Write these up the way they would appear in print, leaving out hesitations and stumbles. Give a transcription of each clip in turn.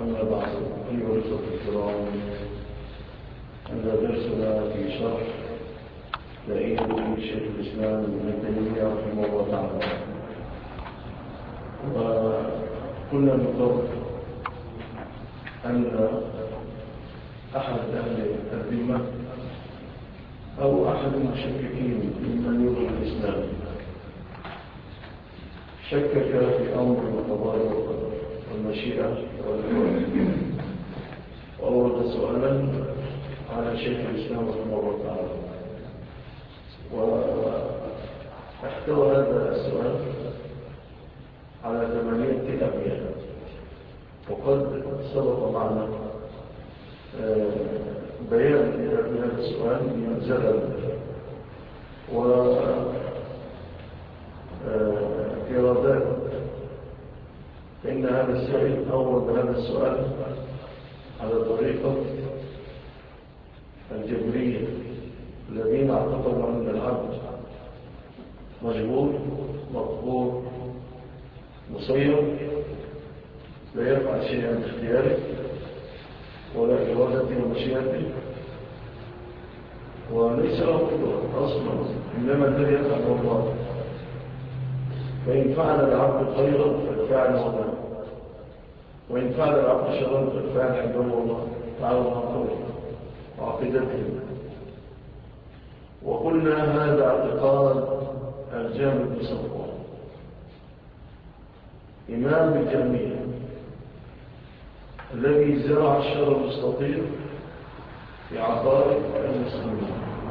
أما بعد أيها الأخوة الكرام، هذا درسنا في شرح دائرة شيخ الإسلام ابن تيمية رحمه الله تعالى. وكنا نقول أن أحد أهل الذمة أو أحد المشككين ممن يدعو الإسلام شكك في أمر القضاء والقدر والمشيئة والإرادة، وأورد سؤالا على شيخ الإسلام رحمه الله تعالى، واحتوى هذا السؤال على 8 أبيات. وقد سبق معنا بيان هذا السؤال منزلا وإرادات. فإن هذا السائل أورد هذا السؤال على طريقة الجبرية الذين اعتقدوا أن العبد مجبور مقهور مسير لا يفعل شيئا باختياره ولا إرادته ومشيئته، وليس له قدرة أصلا، إنما الذي يفعل الله. فإن فعل العبد خيرا فالفعل الله، وإن فعل العبد شرا فالفعل حبه الله تعالى وقوله وعقيدته. وقلنا هذا اعتقاد الجامع بن صفوان إمام الجميع الذي زرع الشر المستطير في عقائد المسلمين.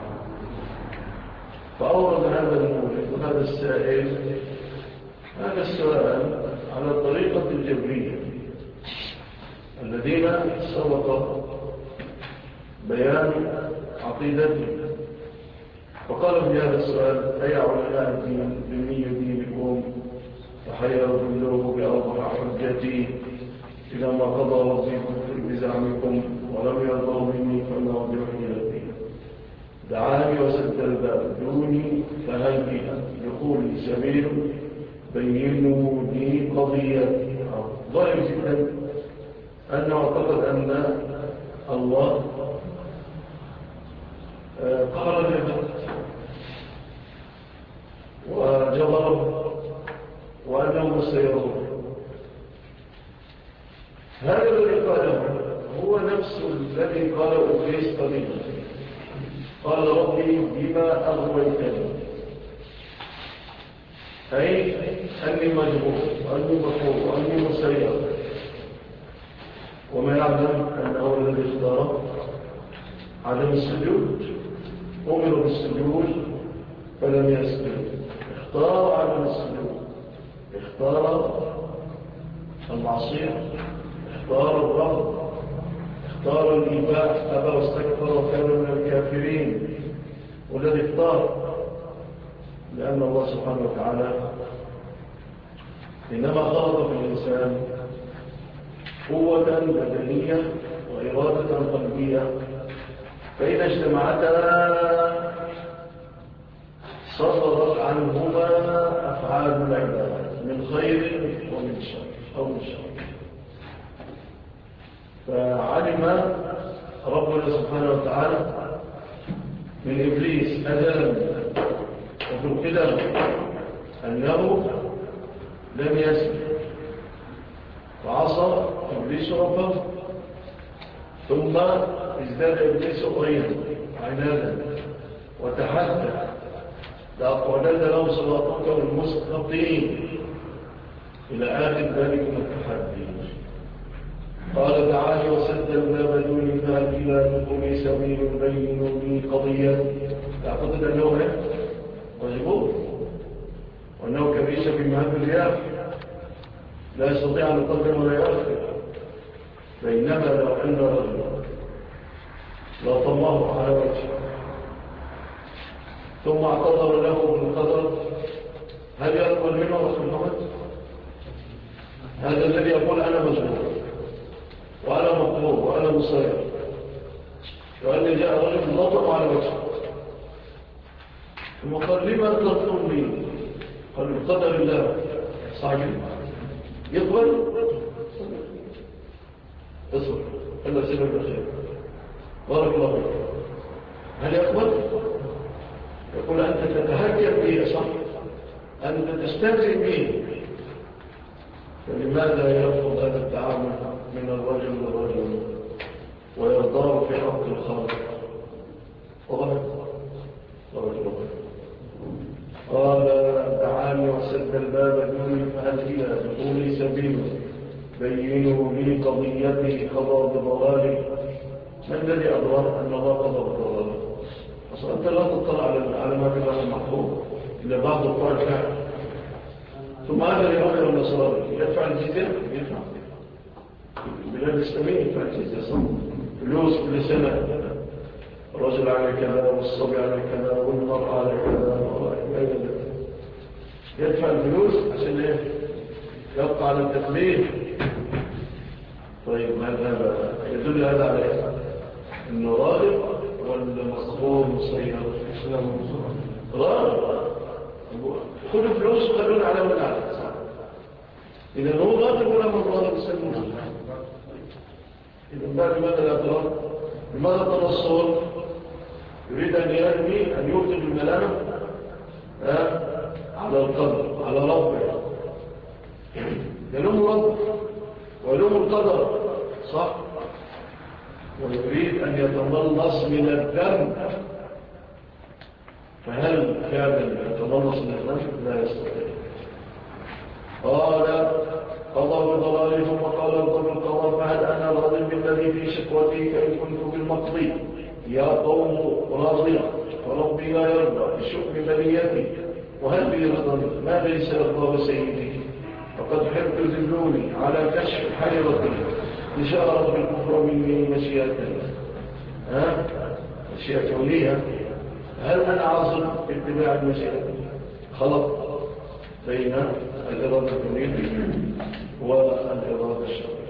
فأورد هذا المولد وهذا السائل هذا السؤال على طريقة الجبرية الذين سبق بيان عقيدتهم. فقال في هذا السؤال: أي علماء الدين بني دينكم تحيروا بالله بأوضح حجتي إذا ما قضى ربي بزعمكم ولم يرضوا مني فما برحيلتي دعاني وسد الباب دوني فهل لي دخولي سبيل بينوا لي قضيتي. ظاهر جدا أنه اعتقد أن الله قهر العباد وجبرهم وأنهم مسيرون. هذا الذي قاله هو نفس الذي قاله إبليس قديما، قال ربي بما أغويتني، أي أني مجبور وأني مفروض وأني مسير. وما يعلم أنه الذي اختار عدم السجود، أمر بالسجود فلم يسجد، اختار عدم السجود، اختار المعصية، اختار الرفض، اختار الإباح، أبى واستكبر وكان من الكافرين. والذي اختار لأن الله سبحانه وتعالى إنما خلق في الإنسان قوة بدنية وإرادة قلبية، فإذا اجتمعتا صدرت عنهما أفعال العباد من خير ومن شر أو من شر. فعلم ربنا سبحانه وتعالى من إبليس أزلا وفي القدم أنه لم يسلم، وعصى إبليس ربه، ثم ازداد إبليس غيظا عنادا وتحدى لأقعدن لهم صراطك المستقيم إلى آخر ذلك التحدي. قال تعالى: وسد الباب دون فهل إلى دخول سبيل بينوا لي قضية. تعتقد أنه مجبور وأنه كبيس في مهب الرياح لا يستطيع أن يقدم ولا يأخر. بينما لو أن رجلا لا طماه على وجهه ثم اعتذر له بالقدر، هل يقبل منه رسول محمد؟ هذا الذي يقول أنا مجبور وأنا مقبور وأنا مصير، وأن جاء رجل لطم على وجهه ثم قال: لما تطلب لي؟ قال: بقدر الله. صحيح يقبل؟ اصبر خلنا سيبك بالخير. بارك الله فيك. هل يقبل؟ يقول أنت تتهكم به صح؟ أنت تستهزئ به، فلماذا يرفض هذا التعامل من الرجل للرجل ويرضاه في حق الخالق؟ واضح؟ قال دعاني وسد الباب دوني فهل إلى دخولي سبيل بينوا لي قضيتي قضى بضلالي. ما الذي أدرى أن الله قضى بضلالي؟ أصلا أنت لا تطلع على ما في الله المحفوظ إلا بعض الطائف فعلا. ثم هذا اليهود والنصارى يدفع الجزية، يدفع البلاد الإسلامية يدفع الجزية صح، فلوس كل سنة، الرجل على كذا والصبي على كذا والمرأة على كذا، يدفع الفلوس عشان ايه؟ يبقى على التكليف. طيب هذا يدل هذا على ايه؟ انه راغب ولا مقبول مسير؟ راغب. خذوا فلوس وخلونا على من على إذا هو راغب ولا من راغب يسلمون. إذا بعد ماذا الاعتراض؟ لماذا التنصر؟ يريد أن يرمي أن يوجد الملامة على القدر، على ربه، يلوم ربه ويلوم القدر صح، ويريد أن يتملص من الذنب. فهل كان يتملص من الذنب؟ لا يستطيع. قال قضى بضلاله ثم قال ارضى بالقضاء فهل أنا راض بالذي في شكوتي فإن كنت بالمقضي يا قوم راضية فربي لا يرضى بشؤم بنيتي وهل بي رضا ما ليس يرضى بسيدي فقد حبت ذلوني على كشف حيرتي إشارة بالكفر مني مشيئتني مشيئة كونية. هل أنا عاصم باتباع المشيئة؟ خلط بين الإرادة الكونية والإرادة الشرعية.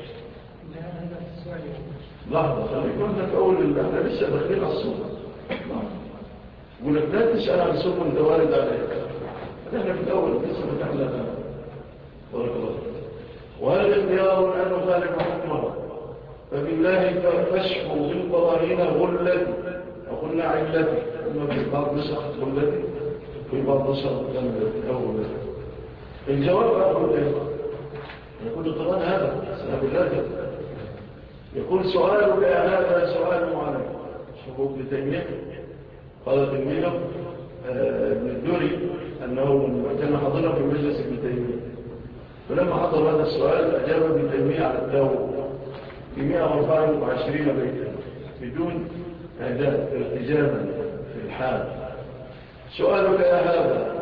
لحظة خليكم أنت في أول الله احنا لسه داخلين على الصورة. يقول لك لا تسأل عن سوق انت وارد عليك، احنا في الأول لسه فتحنا بارك الله. وهل اختيار أن نخالف حكمه فبالله تشفوا بالقرائن غلتي وقلنا علتي ثم في بعض نسخ غلتي في بعض نسخ غلتي. الجواب أقول إيه؟ يقول القرآن هذا سنة بالله يقول سؤالك يا هذا سؤال معلم. شوفوا ابن تيمية قال تلميذه ابن الدوري أنه كان حاضرا في مجلس ابن تيمية، فلما حضر هذا السؤال أجاب ابن تيمية على التاوب في 124 بيتا بدون إعداد ارتجاما في الحال. سؤالك يا هذا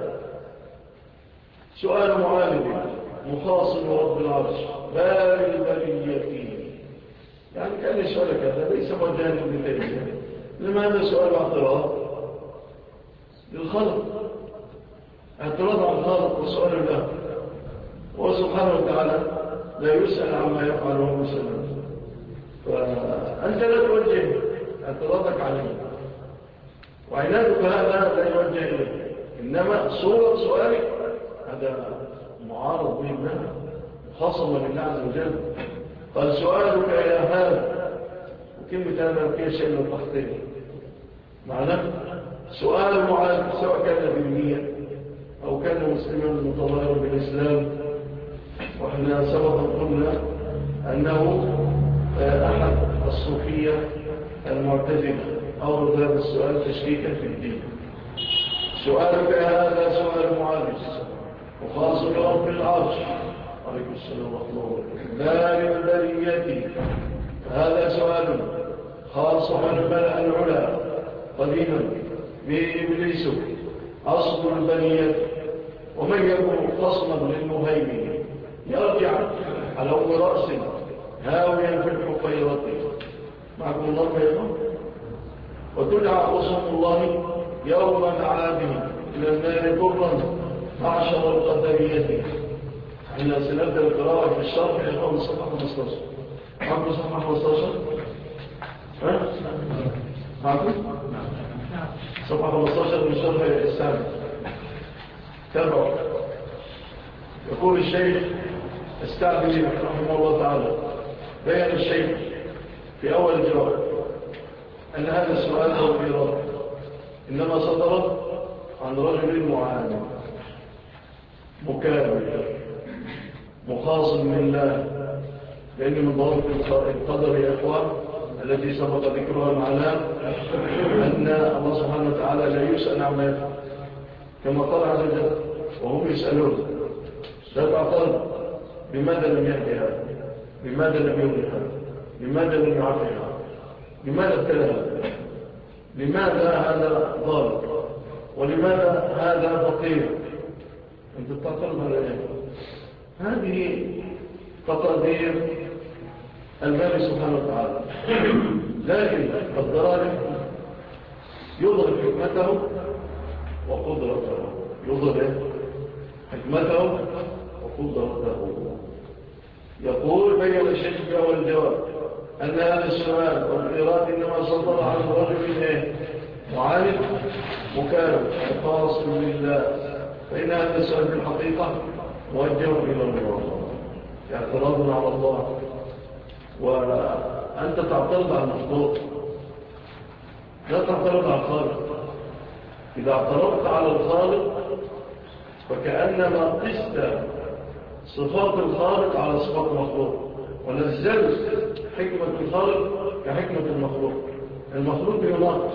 سؤال معالم مخاصم رب العرش باري البرية، يعني كان يسألك هذا ليس موجها لابن تيمية، لما هذا سؤال اعتراض للخلق، اعتراض على الخلق وسؤال الله، وسبحانه وتعالى لا يسأل عما يفعل وهو يسأل. فأنت لا توجه اعتراضك عليه وعنادك هذا لا يوجه إليه، إنما صورة سؤالك هذا معارض به الله خاصة بالله عز وجل. قال سؤالك يا هذا، وكلمة هذا فيها شيء من التحقيق معناه سؤال معارض سواء كان بالنية أو كان مسلما متظاهرا بالإسلام. وإحنا سبقا قلنا أنه أحد الصوفية المعتزلة أورد هذا السؤال تشكيكا في الدين. سؤالك هذا سؤال معالج وخاص برب العرش عليكم السلام ورحمة الله وبركاته دار البرية، هذا سؤال خاص عن الملأ العلا قديما بإبليس أصل البرية، ومن يكون خصما للمهيمن يرجع على أم رأس هاويا في الحقيرة معكم الله بيضا، وتدعى قصم الله يوم معادهم إلى النار برا معشر القدرية. احنا سنبدأ القراءة في الشرح يقوم صفحة 15. معكم صفحة 15؟ ها؟ معكم؟ صفحة 15 من شرح السابق. تابعوا. يقول الشيخ السعدي رحمه الله تعالى بيّن الشيخ في أول الجواب أن هذا السؤال أو الإرادة إنما صدرت عن رجل معاند مكابر مخاصم لله، لأن من ضوابط القدر يا إخوان التي سبق ذكرها معنا أن الله سبحانه وتعالى لا يسأل عما يفعل، كما قال عز وجل وهم يسألون. لا تعترض بماذا لم يهدي هذا، بماذا لم يهدي هذا، لماذا لم يعرف هذا، لماذا ابتلى هذا، لماذا هذا ضال، ولماذا هذا فقير. أنت تعترض على إيه؟ هذه تقدير المال سبحانه وتعالى. لكن الضرائب يظهر حكمته وقدرته، يظهر حكمته وقدرته. يقول بين الشيخ في أول الجواب أن هذا السؤال والإيراد إنما صدر عن رجل معاند مكارم خاص لله، فإن هذا السؤال في الحقيقة موجه إلى الله، اعتراض على الله. وأنت تعترض على المخلوق، لا تعترض على الخالق. إذا اعترضت على الخالق فكأنما قست صفات الخالق على صفات المخلوق، ونزلت حكمة الخالق كحكمة المخلوق. المخلوق يناقش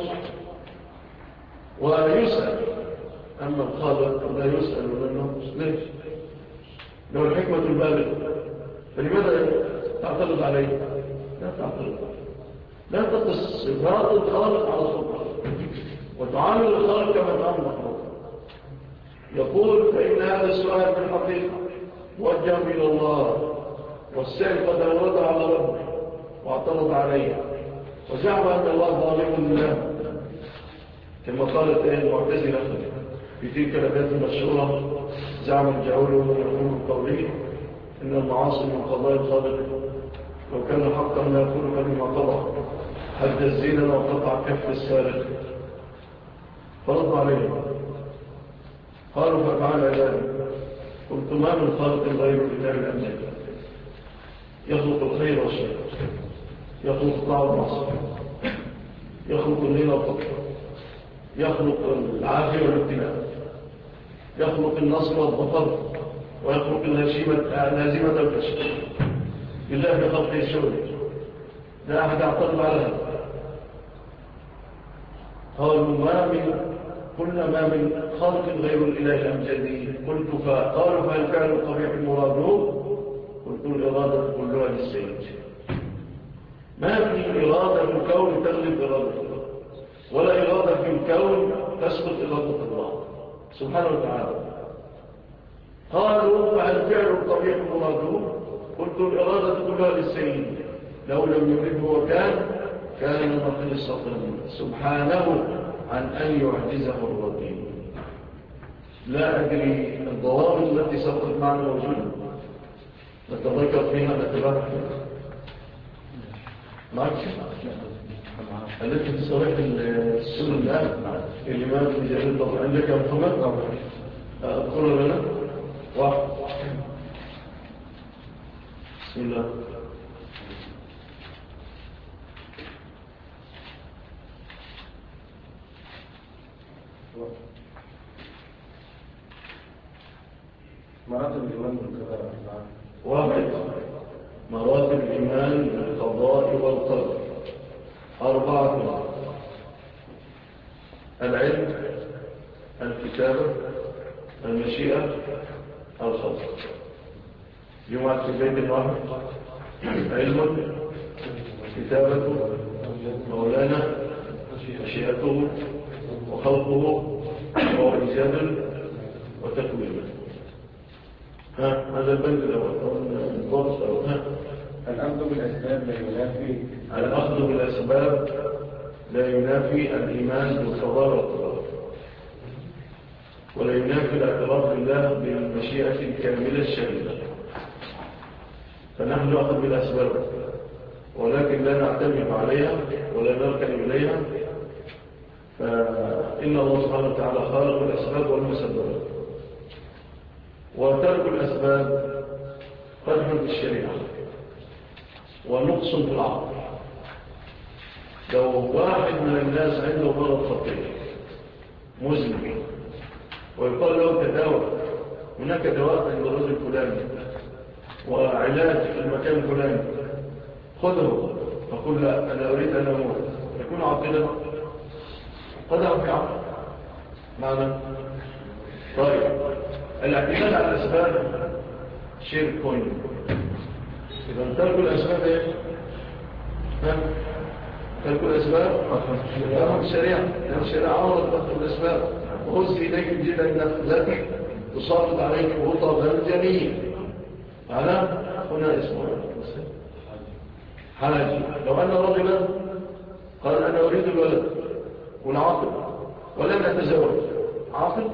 ويسأل، أما الخالق لا يسأل ولا يناقش. ليش؟ لو الحكمة البالغة، فلماذا تعترض عليه؟ لا تعترض، لا تقص صفات الخالق على صفات الخالق وتعامل الخالق كما تعامل المخلوق. يقول فإن هذا السؤال في الحقيقة موجه إلى الله، والسائل قد أورد على ربه واعترض عليه وزعم أن الله ظالم له، كما قالت المعتزلة في تلك الأبيات المشهورة: زعم الجعول ومن قوله إن المعاصي من قضاء الخالق، لو كان حقا لا يكون فلما قضى حد الزنا وقطع كف السارق. فرض عليهم قالوا ففعل ذلك. قلت ما من خالق غير الله الأمن، يخلق الخير والشر، يخلق الطاعة والمعصية، يخلق الليل والفجر، يخلق العافية والابتلاء، يخلق النصر والظفر، ويخلق الهزيمة والفشل. بالله بخلقه الشغل لا أحد يعترض على هذا. قالوا قلنا ما من خلق غير الإله الأمجدي. قالوا فهل فعل القبيح المراد؟ قلت الإرادة كلها للسيد. ما في إرادة في الكون تغلب إرادة الله، ولا إرادة في الكون تسقط إرادة الله سبحانه وتعالى. قالوا فهل فعل القبيح المراد؟ قلت الإرادة كلها للسيد، لو لم يرده كان نقيصة سبحانه عن أن يعجزه الرجيم. لا أدري الضوابط التي سبقت معنا موجودة، نتذكر فيها نتبعها معك التي في صريح السنة الآن الإمام ابن جرير طبعا. عندك يا محمد أذكر لنا واحد. بسم الله. مراتب الإيمان بالقضاء. واحد، مراتب الإيمان بالقضاء والقدر. أربعة، العلم، الكتابة، المشيئة، الخلق. جمعة في بيت واحد: علم، كتابته، مولانا، مشيئته، وخلقه، وإيجاد وتكوين. هذا البند الأول الضبط الأول. الأخذ بالأسباب لا ينافي الأخذ بالأسباب لا ينافي الإيمان بالقضاء والقدر، ولا ينافي الاعتراف بالله بالمشيئة الكاملة الشاملة. فنحن نأخذ بالأسباب ولكن لا نعتمد عليها ولا نركن إليها، فإن الله سبحانه وتعالى خالق الأسباب والمسببات. وترك الأسباب قدح بالشريعة، ونقص في العقل. لو واحد من الناس عنده مرض خطير مزمن ويقال له تداوى، هناك دواء عند الرجل الفلاني وعلاج في المكان الفلاني، خذه، فقل لا أنا أريد أن أموت، يكون عاقلا قدر في عقل معنى. طيب الاعتماد على الأسباب شرك. إذا تركوا الأسباب إيه؟ تركوا الأسباب لا الشريعة، لأن الشريعة عمرت ترك الأسباب. وخذ إليك الجيل النخلة تصابت عليك رطبا الجميل على هنا اسمه حاجي. لو أن رجلا قال أنا أريد الولد والعاقل ولم يتزوج، عاقل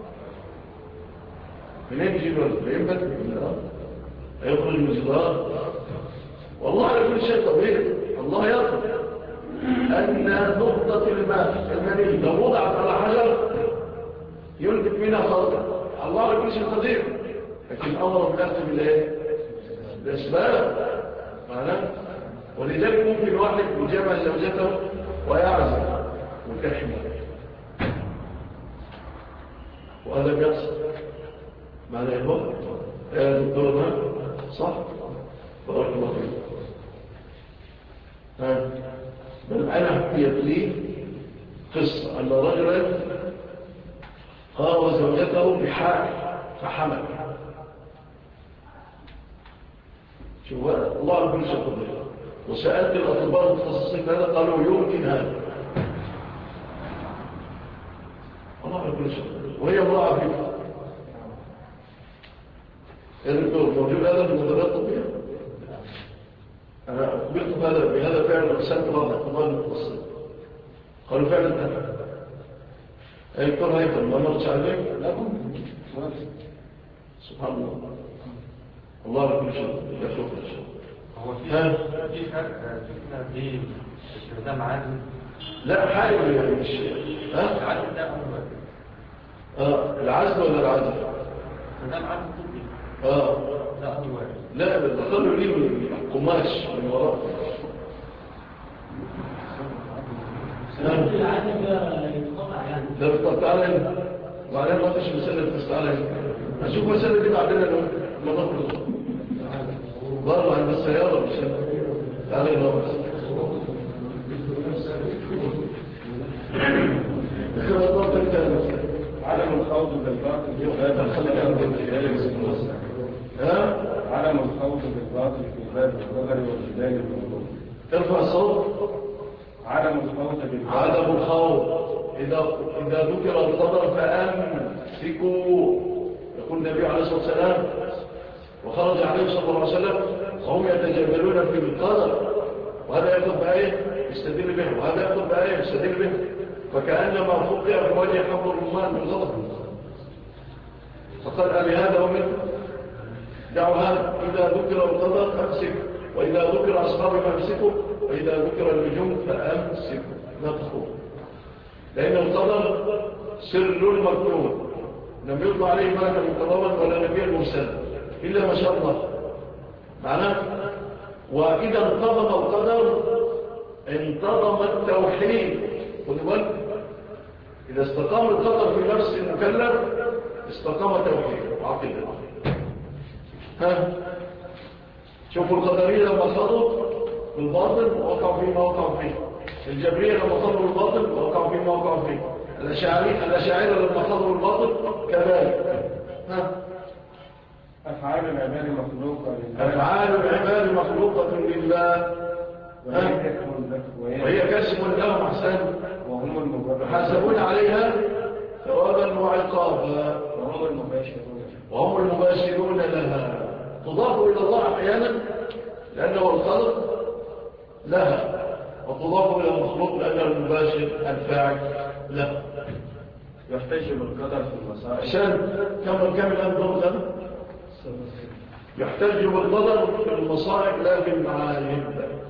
منين يجي الولد؟ ينبت من الأرض، يخرج من الجدار. والله على كل شيء طبيعي. الله يقول أن نقطة الماء المني لو وضعت على حجر ينبت منها خلقا. الله على كل شيء قدير، لكن أمر بأخذ بالإيه؟ الأسباب معناه. ولذلك ممكن واحد يجمع زوجته ويعزل وتحمل، وهذا بيحصل معنى الوقت. يا دكتور ما صح؟ بارك الله فيك. بل أنا حكيت لي قصة أن رجلا قاوى زوجته بحال فحمل. شوف الله أكبر شكرا. وسألت الأطباء المتخصصين هذا قالوا يمكن هذا. الله أكبر شكرا. وهي الله عفيفة. موجود هذا في المدرات الطبية. أنا أخبرت بهذا فعلا وسألت الأطباء المتخصصين قالوا فعلا أنت دكتور هيثم ما مرتش عليك؟ لا سبحان الله. الله لكل شيء لا شكر شيء. هو في فرق فكرة بين استخدام عادل؟ لا حاجة مش العادل ده أول العزل ولا العزل؟ استخدام عادل طبي ده أول واحد. لا بتخلوا ليه من قماش من وراء. العادل ده يتقطع يعني. ده بتقطع علينا وبعدين ما فيش مسألة تستطيع علينا. هشوف مسألة دي بعدين لما نخلص برضو عند السيارة مش تعالي نوصل عدم الخوض بالباطل في باب عدم الخوض بالباطل في باب النظر والجدال والوضوء. ارفع الصوت. عدم الخوض بالباطل. عدم الخوض إذا ذكر القدر فأمسكوا، يقول النبي عليه الصلاة والسلام وخرج عليه صلى الله عليه وسلم وهم يتجادلون في القدر، وهذا يأخذ بآية يستدل به وهذا يأخذ بآية يستدل به، فكأنما فقع في وجه حفر الرمان من غضب. فقال أبي هذا ومن دعوا هذا إذا ذكر القدر فأمسك، وإذا ذكر أصحابه فأمسكوا، وإذا ذكر النجوم فأمسكوا لا تخوض، لأن القدر سر مكتوب لم يطلع عليه ملكا مقربا ولا نبيا مرسلا إلا ما شاء الله معناه. وإذا انتظم القدر انتظم التوحيد. خذوا بالك، إذا استقام القدر في نفس المكلف استقام التوحيد وعقيدة. شوفوا القدرية لما خضوا بالباطل ووقعوا فيه ما وقعوا فيه، الجبرية لما خضوا بالباطل ووقعوا فيه ما وقعوا فيه، الأشاعرة لما خضوا بالباطل كذلك. أفعال العباد مخلوقة لله. أفعال العباد مخلوقة لله وهي كسب لهم أحسن يحاسبون عليها ثوابا وعقابا وهم المباشرون لها. تضاف إلى الله أحيانا لأنه الخلق لها، وتضاف إلى المخلوق لأنه المباشر الفاعل له. يحتج بالقدر في المصائب. عشان كم الآن ضمن يحتج بالقدر في المصائب لا في المعايب.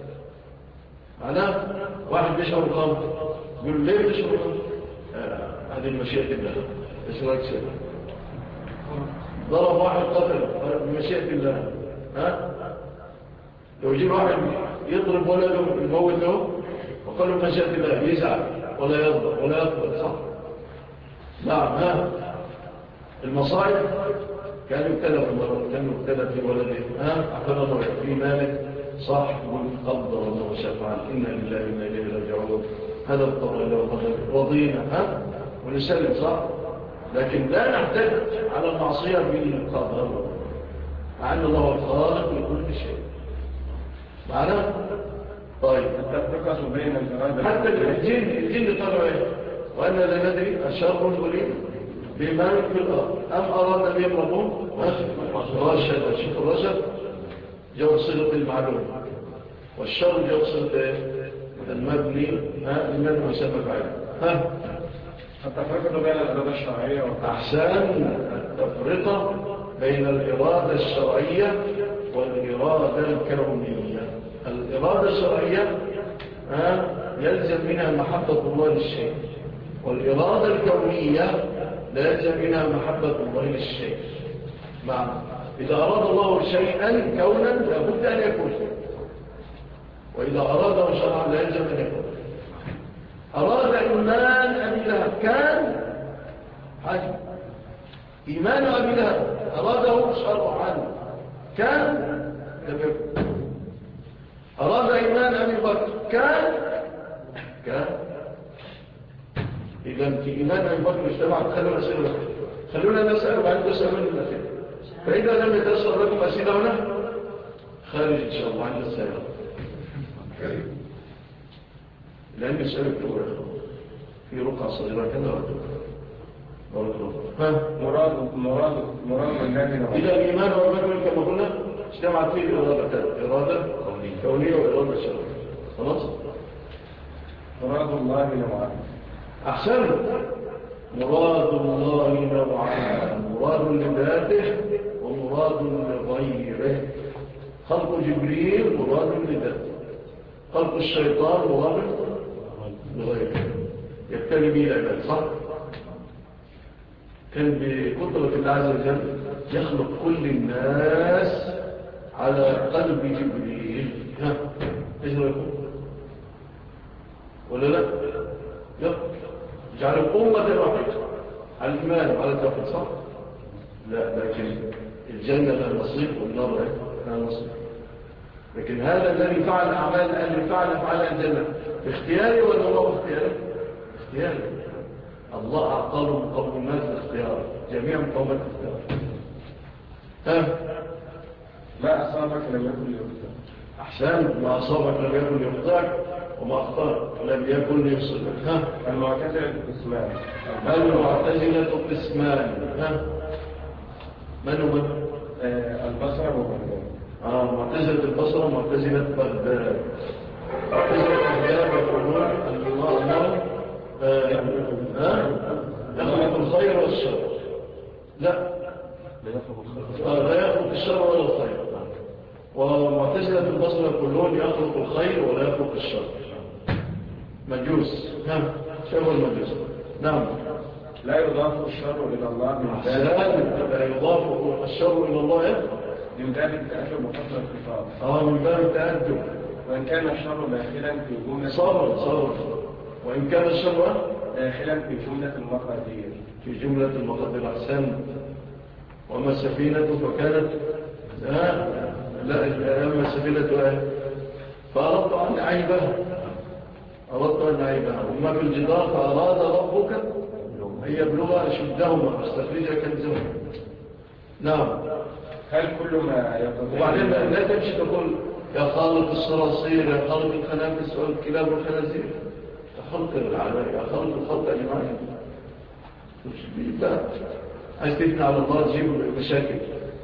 معناه واحد بيشرب الخمر يقول ليه بيشرب الخمر؟ هذه المشيئة الله. ايش رايك شيء؟ ضرب واحد قتل بمشيئة الله. لو يجي واحد يضرب ولده يموت له وقال له مشاهد الله يزعل ولا يضرب ولا يقبل، صح؟ نعم. المصائب كان يبتلى في ولده، أحفظ الله في مالك صاحب قدر الله وشفعل، إنا لله وإنا إليه راجعون، هذا القدر له قدر رضينا ونسلم، صح؟ لكن لا نحتاج على المعصية بالقدر، مع أن الله الخالق لكل شيء معنا. طيب التفرقة بين الإرادة حتى الجن قالوا ايه؟ وأن لا ندري أشر أريد بمن في الأرض أم أراد بهم ربهم رشد. شوف الرشد جواب صيغة المعلوم، والشر جواب صيغة المبني المبني يسمى فاعل. التفرقة بين الإرادة الشرعية أحسن. التفرقة بين الإرادة الشرعية والإرادة الكونية. الإرادة الشرعية يلزم منها محبة الله للشيء، والإرادة الكونية لا يلزم منها محبة الله للشيء. معنى إذا أراد الله شيئا كونا لابد أن يكون، وإذا أراده شرعا لا يلزم أن يكون. أراد إيمان أبي لهب كان حاجة، إيمان أبي لهب أراده شرعا كان لم يكن. أراد إيمان أبي بكر كان. إذا في إيمان أبي بكر اجتمعت. خلونا نسأل وبعد نسأل من الأخير، فإذا لم يتأثر لكم أسئلة هنا خارج إن شاء الله عند السيارة، لأن يسألك في رقعة صغيرة كذا مراد الله. إذا الإيمان والمدن كما قلنا اجتمعت فيه إرادة كونية وإرادة شرعية. خلاص. مراد الله نوعان. أحسن. مراد الله نوعان، مراد لذاته ومراد لغيره. خلق جبريل مراد لذاته، خلق الشيطان مراد لغيره، يبتلي به العباد، صح؟ كان بقدرة الله عز وجل يخلق كل الناس على قلب جبريل. ايش يقول ولا لا؟ جعل أمة واحدة على الإيمان وعلى التوحيد، صح؟ لا، لكن الجنة لها نصيب والنار لها نصيب. لكن هذا الذي فعل أعمال الذي فعل الجنة باختياري ولا الله باختياري؟ اختياري. الله أعطاه مقومات الاختيار، جميع مقومات الاختيار. ما أصابك لم يكن ليخطئك. أحسن. ما أصابك لم يكن ليخطئك، وما أخطأك لم يكن ليصيبك. المعتزلة قسمان. من هم؟ البصرة وبغداد. معتزلة البصرة ومعتزلة بغداد. معتزلة بغداد يقولون الله يخلق الخير والشر. لا يخلق الشر ولا الخير. ومعتزلة البصرة يقولون يخلق الخير ولا يخلق الشر. مجوس. شبه المجوس. نعم. لا يضاف الشر إلى الله من ذلك. لا يضاف الشر إلى الله من باب التأدب وحسن الخطاب. من باب التأدب. وإن كان الشر داخلا في جملة صبر. وإن كان الشر داخلا في جملة المقادير. في جملة المقادير. أحسن. وما السفينة فكانت لا أما السفينة فأردت أن أعيبها. وما في الجدار فأراد ربك أن يبلغ أشدهما واستخرج كنزهما. نعم. هل كل ما يقضي؟ وبعدين لا تمشي تقول يا خالق الصراصير، يا خالق الخنافس والكلاب والخنازير، يا خالق العالم، يا خالق الخلق أجمعين. مش بيبقى عايز تبني على الله تجيب مشاكل.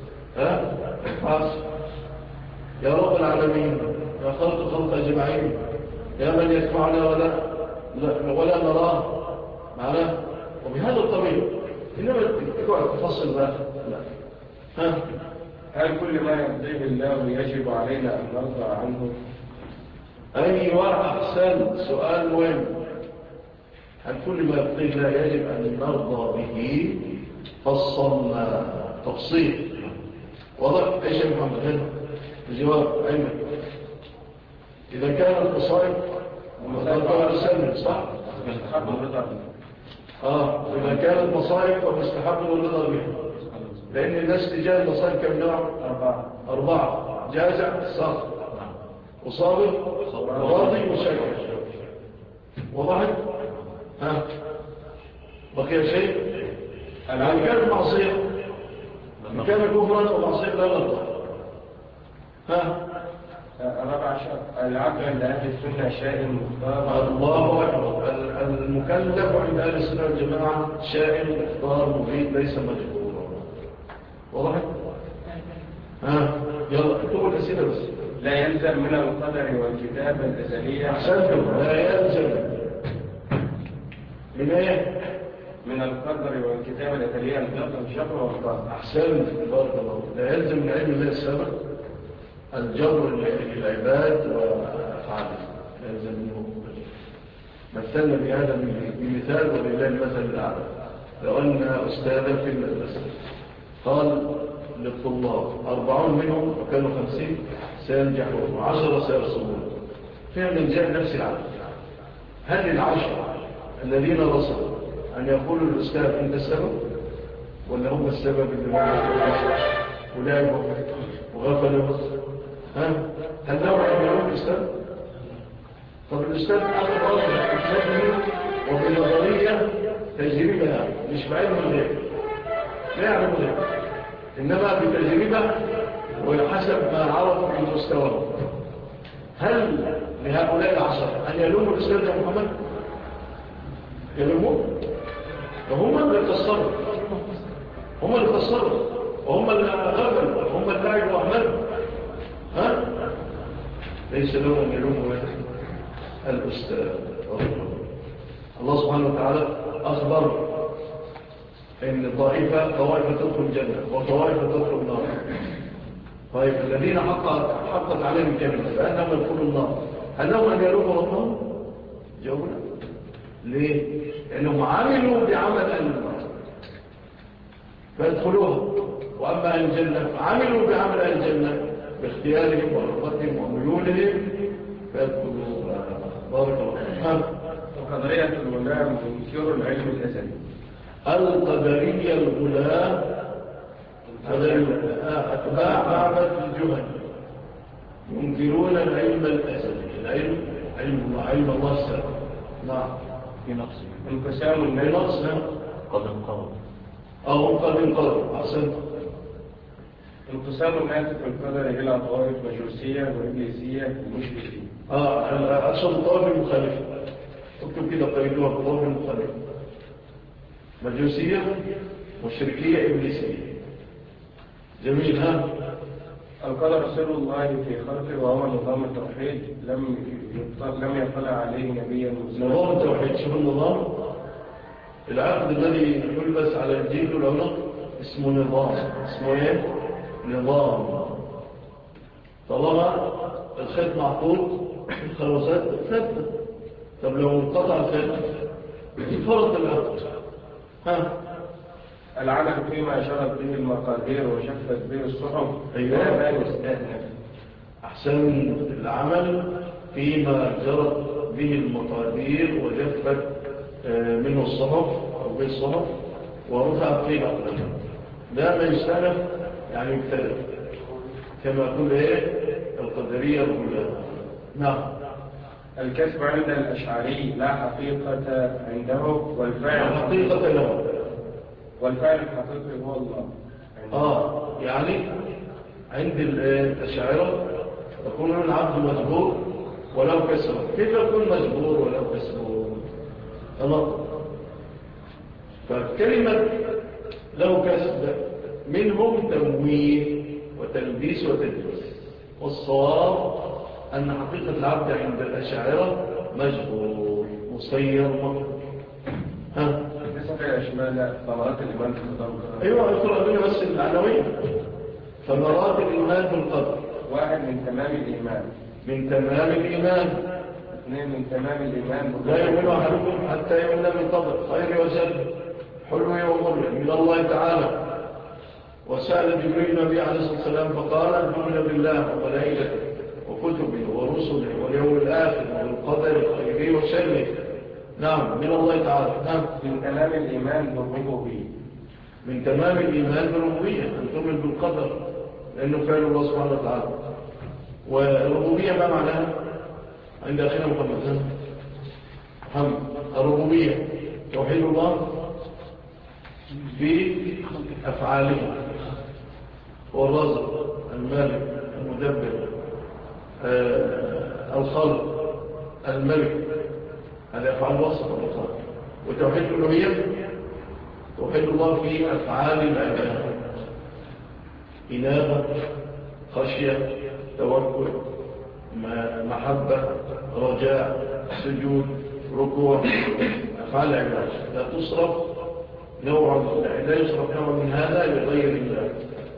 يا رب العالمين، يا خالق الخلق أجمعين، يا من يسمعنا ولا نراه معناه. وبهذا الطريق إنما تقعد تفصل بقى. لا. هل كل ما يرضيه الله يجب علينا أن نرضى عنه؟ أيوة. أحسن. سؤال مهم. هل كل ما يرضيه الله يجب أن نرضى به؟ فصلنا تفصيل. واضح؟ ايش يا محمد؟ هنا الجواب. أين إذا كان القصائد فهو يسلم صح؟ مستحب الرضا إذا كان المصائب فمستحب الرضا بها، لأن الناس تجاه المصائب كم نوع؟ 4 جازع صابر وصابر وراضي وشاكر. وضحت؟ بقي شيء؟ إن كان معصية، إن كان كفرا ومعصية لا نرضى. الرابع العبد عند أهل السنة شائن مختار. الله أكبر. المكلف عند أهل السنة والجماعة شائن مختار مفيد ليس مجبورا. واضح؟ يلا اكتبوا الأسئلة بس. لا يلزم من القدر والكتابة الأزلية. أحسنتم. لا يلزم من إيه؟ من القدر والكتابة الأزلية الجبر والقدر. أحسنت بارك الله. لا يلزم من علم الله السبب الجبر للعباد وأفعاله، لا يلزم منه. مثلنا بهذا بمثال ولله المثل الأعلى. لو أن أستاذا في المدرسة قال للطلاب 40 منهم وكانوا 50 سينجحون و10 سيرسمون، فعلا جاء نفس العدد. هل ال10 الذين رسموا أن يقولوا للأستاذ أنت السبب ولا هم السبب اللي ولعبوا وغفلوا؟ هل لو عملوا الأستاذ؟ طب الأستاذ أخذ بفضل وبنظرية تجربة مش بعلم الغير، لا يعلم الغير، إنما بتجربة وحسب ما عرفوا من مستواه. هل لهؤلاء 10 أن يلوموا الأستاذ يا محمد؟ يلوموا؟ وهم اللي قصروا، هم اللي قصروا وهم اللي غفلوا وهم اللي لعبوا وعملوا. ليس لهم أن يلوموا الأستاذ. الله سبحانه وتعالى أخبر إن طوائف تدخل الجنة وطوائف تدخل النار. طيب الذين حقت عليهم الكلمة فأنهم يدخلوا النار، هل لهم أن يلوموا ربهم؟ جاوبنا. ليه؟ لأنهم عملوا بعمل أهل النار فيدخلوها، وأما أهل الجنة فعملوا بعمل أهل الجنة باختيارهم ورغبتهم وميولهم فيدخلوا. بارك الله. وقدرية الغلام ينكر العلم الأزلي. القدرية الغلام أتباع معبد الجهل ينكرون العلم الأزلي. علم الله السابق. نعم. في نقص انقسام الناس قد انقرض أو قد انقرض. أحسنت. انقسام الناس في القدر إلى طوائف مجوسية وإبليسية ومشركية. أقصد الطوائف المخالفة. اكتب كده قيدوها الطوائف المخالفة: مجوسية مشركية إبليسية. جميل. القدر سر الله في خلقه وهو نظام التوحيد لم يطلع عليه نبيا مسلم. نظام التوحيد. شوف النظام، العقد الذي يلبس على الجيل والعنق اسمه نظام. اسمه ايه؟ نظام. طالما الخيط معطوط الخروزات ثابته. طب لو انقطع الخيط فرط العقد. العمل فيما شرت به المقادير وشفت به الصحف. أيوة. لا ما يستأنف. أحسن. العمل فيما جرت به المقادير وجفت منه الصحف أو به الصحف ورفعت فيه الأقدام. لا ما يستأنف يعني يختلف كما يقول القدرية الغلام. نعم. الكسب عند الأشعري لا حقيقة عنده والفعل حقيقة له. والفعل الحقيقي هو الله. يعني عند الأشاعرة يكون العبد مجبور ولو كسر. كيف يكون مجبور ولو كسر؟ الله. فكلمة لو كسب منهم تمويه وتلبيس وتدليس، والصواب أن حقيقة العبد عند الأشاعرة مجبور مسير مطلوب. يشمل ثمرات الإيمان بالقدر. أيوة اقرأ لنا بس العناوين. ثمرات الإيمان بالقدر: 1 من تمام الإيمان. من تمام الإيمان. 2 من تمام الإيمان لا يؤمن أحدكم حتى يؤمن بالقدر خير وشر حلو ومر من الله تعالى. وسأل جبريل النبي عليه الصلاة والسلام فقال: نؤمن بالله وملائكته وكتبه ورسله واليوم شيء. نعم من الله تعالى. نعم من تمام الإيمان بالربوبية. من تمام الإيمان بالربوبية أن تؤمن بالقدر لأنه فعل الله سبحانه وتعالى. والربوبية ما معناها عند أخينا محمد؟ الربوبية توحيد الله في أفعاله، هو الرازق المالك المدبر الخلق الملك، هذه أفعال وصف الله. وتوحيد الألوهية توحيد الله في أفعال العباد، إنابة، خشية، توكل، محبة، رجاء، سجود، ركوع، أفعال العباد لا يصرف نوع من هذا لغير الله.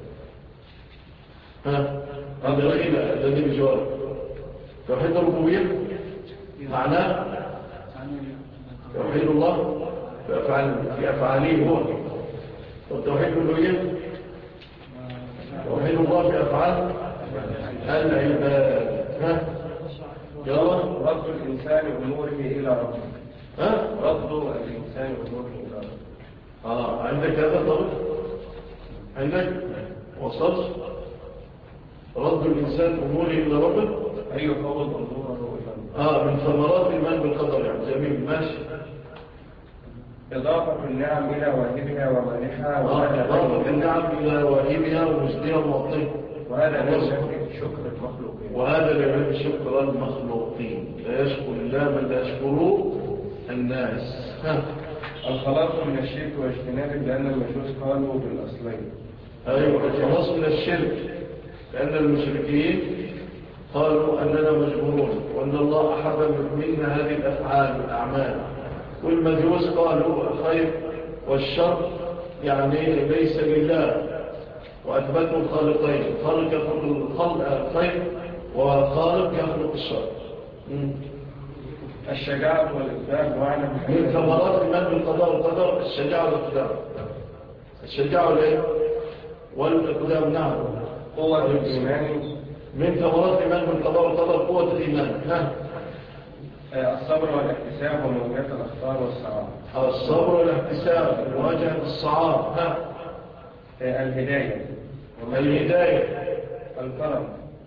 الذي بجوار توحيد الربوبية معناه توحيد الله في أفعاله هو. والتوحيد الألوهية توحيد الله في أفعال العباد. يلا رد الإنسان أموره إلى ربه. رد الإنسان أموره إلى ربه. عندك هذا طبعا، عندك وصلت رد الإنسان أموره إلى ربه. أي فوض أموره إلى ربه. من ثمرات الإيمان بالقدر يعني. جميل ماشي. إضافة النعم إلى واهبها ومانحها. إضافة النعم إلى واهبها ومسدها ومعطيها. وهذا لا يشكر شكر المخلوقين. وهذا لا يشكر شكر المخلوقين. لا يشكر الله من لا يشكره الناس. الخلاص من الشرك واجتنابه لأن المجوس قالوا بالأصلين. أيوة الخلاص من الشرك لأن المشركين قالوا أننا مجبورون وأن الله أحب منا هذه الأفعال والأعمال. والمجوس قالوا الخير والشر يعني ليس لله، وأثبتوا الخالقين، خالق يخلق الخير وخالق يخلق الشر. الشجاعة والإقدام وعلم من ثمرات الإيمان بالقضاء والقدر الشجاعة والإقدام. الشجاعة والإقدام. نعم قوة الإيمان. من ثمرات الإيمان بالقضاء والقدر قوة الإيمان. الصبر والاحتساب ومواجهة الأخطار والصعاب. الصبر والاحتساب ومواجهة الصعاب. الهداية. الكرم.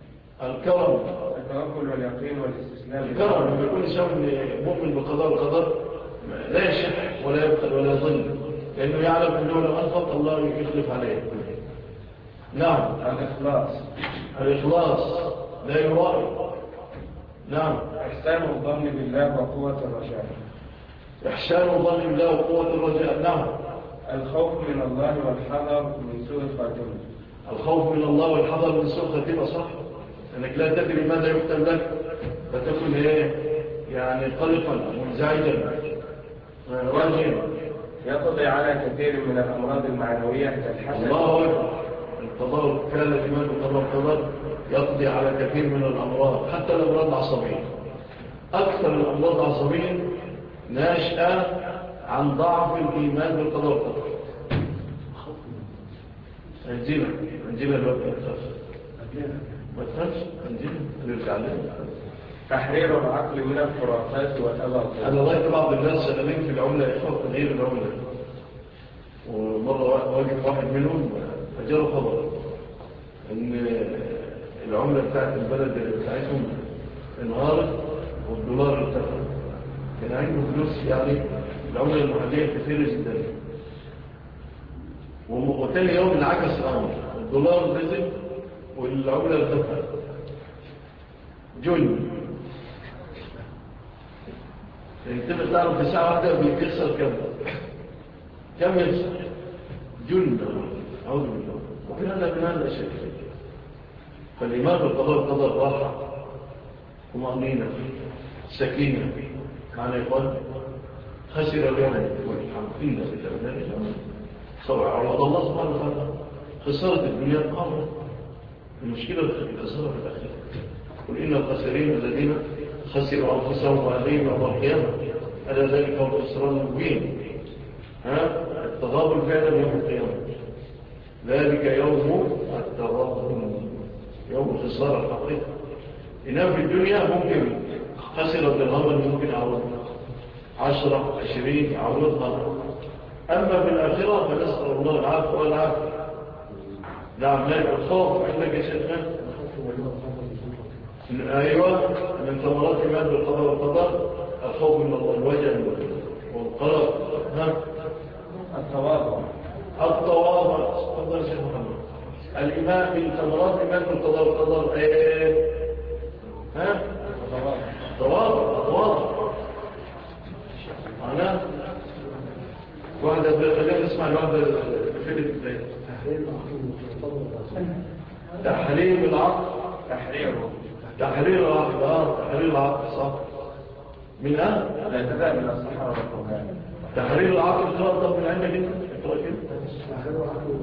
التوكل واليقين والاستسلام. الكرم لما يكون إنسان مؤمن بالقضاء والقدر لا يشح ولا يبخل ولا يظل، لأنه يعلم أنه لو أنفق الله يخلف عليه. نعم. الإخلاص لا يرائي. نعم. إحسان الظن بالله وقوة الرجاء. إحسان الظن بالله وقوة الرجاء. نعم. الخوف من الله والحذر من سوء الخاتمة. الخوف من الله والحذر من سوء الخاتمة. صح، أنك لا تدري ماذا يكتب لك فتكون يعني قلقا منزعجا راجيا. يقضي على كثير من الأمراض المعنوية كالحسد. الله أكبر. القضاء كان الإيمان بالقضاء يقضي على كثير من الأمراض، حتى الأمراض العصبية. أكثر الأمراض العصبية ناشئة عن ضعف الإيمان بالقضاء والقدر. أنجينا الوقت ما تخافش. أنجينا نرجع لنا. تحرير العقل من الخرافات والأباطيل. أنا رأيت بعض الناس شغالين في العملة إخوة تغيير العملة، ومرة واجب واحد منهم فجروا خبر إن العملة بتاعت البلد بتاعتهم انهارت والدولار ارتفع. كان عنده فلوس يعني العملة المحلية كثيرة جدا، وتاني يوم انعكس الأمر، الدولار نزل والعملة ارتفعت. جن انت تعرف في ساعة واحدة بيكسر كم يكسر جن. أعوذ بالله. وفي هذا من هذا الشيء. فالإيمان بالقضاء والقدر راحة طمأنينة سكينة. معنى يقول خسر اليوم والحمد لله صبر عوض الله سبحانه وتعالى. خسارة الدنيا قامت، المشكلة الخسارة في الأخير. قل إن الخاسرين الذين خسروا أنفسهم وأهليهم يوم القيامة ألا ذلك هو الخسران المبين. التغابن فعلا يوم القيامة، ذلك يوم التغابن، يوم الخسارة الحقيقة. إنما في الدنيا ممكن خسر درهما ممكن يعوضها 10 20 يعوضها. أما في الآخرة فنسأل الله العافية والعافية. نعم لا الخوف عندك يا شيخنا. أيوة من ثمرات الإيمان بالقضاء والقدر الخوف من الله الوجل والقلق. التواضع. تفضل يا شيخ محمد. الإيمان من ثمرات الإيمان بالقضاء والقدر ايه؟ التواضع. معناه واحدة خلينا نسمع الواحدة فيلم ازاي تحرير العقل. تحرير العقل صح. من لا تزال من الصحة والقرآن. تحرير العقل تفضل من عندك انت اقرأ كده.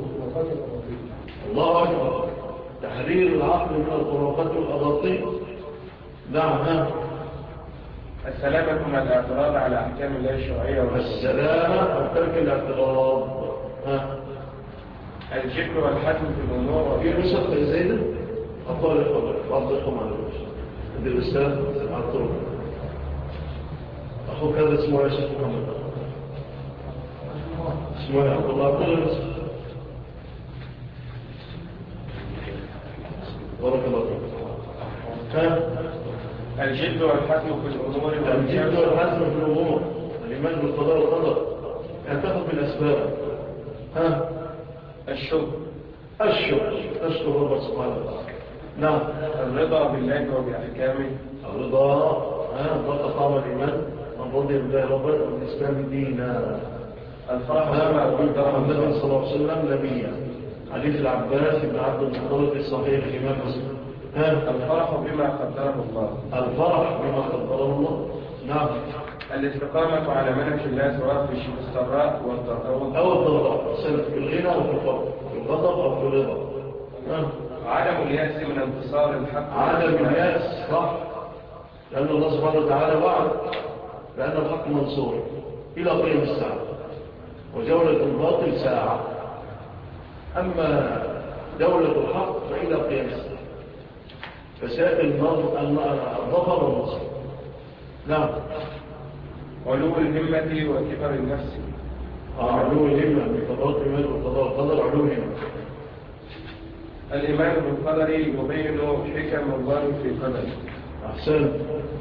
الله أكبر. تحرير العقل من الخرافات والأباطيل. نعم. السلامة من الاعتراض على أحكام الله الشرعية. السلامة أو ترك الاعتراض. الجبر والحزم في الأمور. في نسخ زيادة أطول الخبر وأفضلكم على الوجه عند الأستاذ عطول أخوك هذا اسمه يا شيخ محمد اسمه يا عبد الله عبد نسخ بارك الله فيك. الجد والحزم في الأمور. الجد والحزم في الأمور. الإيمان بالقضاء والقدر أن تأخذ بالأسباب. الشكر. تشكر ربك سبحانه وتعالى. نعم. الرضا بالله وبأحكامه. الرضا ضاق طعم الإيمان من رضي بالله ربا والإسلام دينا. الفرح محمد صلى الله عليه وسلم نبيا. حديث العباس بن عبد المطلب في الصحيح الإمام مسلم. الفرح بما قدره الله. الله. نعم. الاستقامة على منهج الله سواء في السراء والضراء أو الضراء في الغنى أو في الفقر في الغضب أو في الرضا. عدم اليأس من انتصار الحق. عدم اليأس صح. لأن الله سبحانه وتعالى وعد بأن الحق منصور إلى قيام الساعة وجولة الباطل ساعة. أما دولة الحق فإلى قيام الساعة فسيأتي الظفر والنصر. نعم. علو الهمة وكبر النفس. علو الهمة من ثمرات الإيمان والقضاء والقدر. علو الهمة. الإيمان بالقدر يبين حكم الله في قدره. أحسن.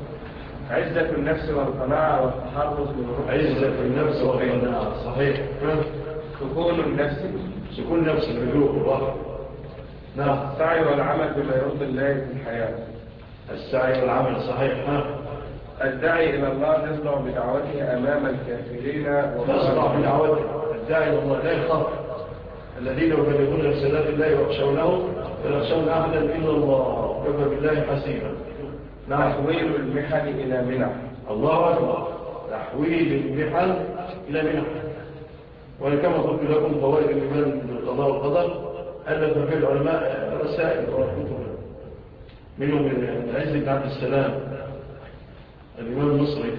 عزة النفس والقناعة والتحرز من روح. عزة النفس والقناعة صحيح. سكون النفس. سكون النفس الهدوء والراحة. نعم. السعي والعمل بما يرضي الله في الحياة. السعي والعمل صحيح. الداعي إلى الله يصدع بدعوته أمام الكافرين. يصدع بدعوته. الداعي إلى الله لا يخاف. الذين يبلغون رسالات الله ويخشونه فلا يخشون أحدا إلا الله وكفى بالله حسيبا. تحويل المحن إلى منح. الله أكبر. تحويل المحن إلى منح. وكما قلت لكم فوائد الإيمان بالقضاء والقدر ألف في العلماء رسائل وكتب منهم العز بن عبد السلام الإمام المصري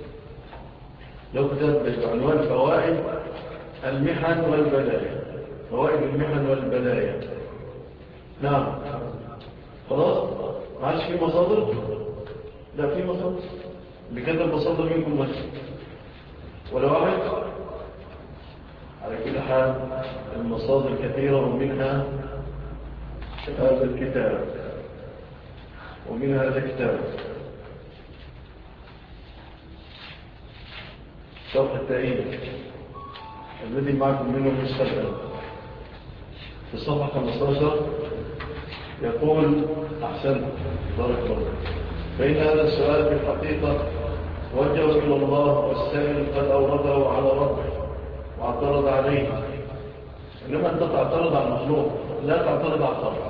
لو كتب بعنوان فوائد المحن والبلايا. فوائد المحن والبلايا. نعم. خلاص ما عادش في مصادر. لا في مصادر. بكتب مصادر منكم ماشي ولا واحد. على كل حال المصادر كثيرة ومنها هذا الكتاب ومن هذا الكتاب شرح التأييد الذي معكم منه مستقبل في الصفحة 15 يقول أحسن بارك الله. فإن هذا السؤال في الحقيقة وجه إلى الله والسائل قد أورده على ربه واعترض عليه. إنما أنت تعترض على المخلوق لا تعترض على الخلق.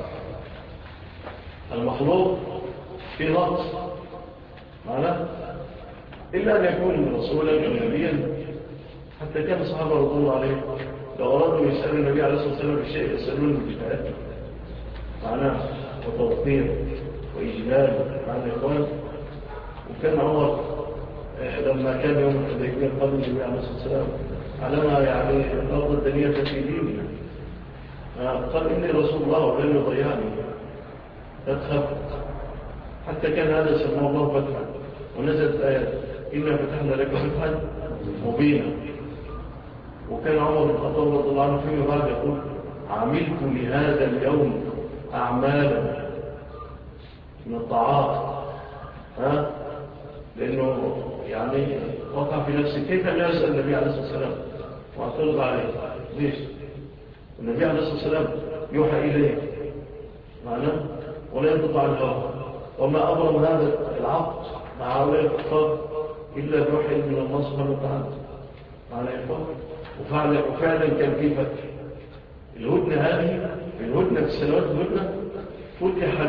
المخلوق في نقص معناه إلا أن يكون رسولا أو نبيا. حتى كان الصحابة رضي الله عليهم لو أرادوا يسألوا النبي عليه الصلاة والسلام بشيء يسألون بالكتاب معناه وتوقير وإجلال مع الإخوان. وكان عمر لما كان يوم الحديبية قبل النبي عليه الصلاة والسلام علما يعني الأرض الدنيا في ديني قال إني رسول الله ولن يضيعني لا تخاف. حتى كان هذا سماه الله فتحا ونزلت آيات إنا فتحنا لك فتحا مبينا. وكان عمر بن الخطاب رضي الله عنه فيما بعد يقول عملت لهذا اليوم أعمالا من الطاعات، لأنه يعني وقع في نفسه كيف لا يسأل النبي عليه الصلاة والسلام واعترض عليه. ليش؟ النبي عليه الصلاة والسلام يوحى إليه معناه ولا ينطق عن الهوى، وما أبرم هذا العبد مع هؤلاء الكفار إلا بوحي من الله سبحانه وتعالى معناه يفعل. وفعلا كان في فتح الهدنة. هذه الهدنة في السنوات الهدنة فتحت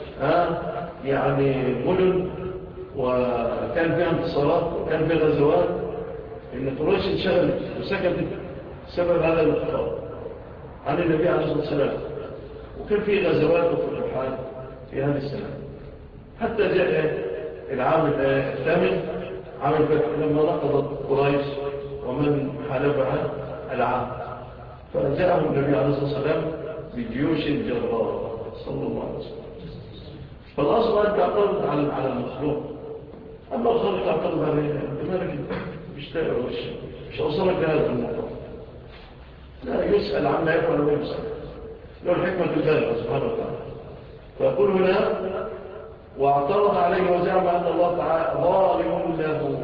يعني مدن، وكان فيها انتصارات وكان فيها غزوات، إن قريش انشغلت وسكتت سبب هذا الانتصار عن النبي عليه الصلاة والسلام. وكان فيه غزوات وفتوحات في هذه السنة حتى جاء العام الثامن عام الفتح لما نقضت قريش ومن حلفها العام، فجاءهم النبي عليه الصلاة والسلام بجيوش جبارة صلى الله عليه وسلم. فالأصل أن تعترض على المخلوق، أما الخلق تعترض عليه بمالك مش أوصلك لهذا الموضوع. لا يسأل عما يفعل ويسأل له الحكمة البالغة سبحانه وتعالى. فيقول هنا واعترض عليه وزعم أن الله تعالى ظالم له،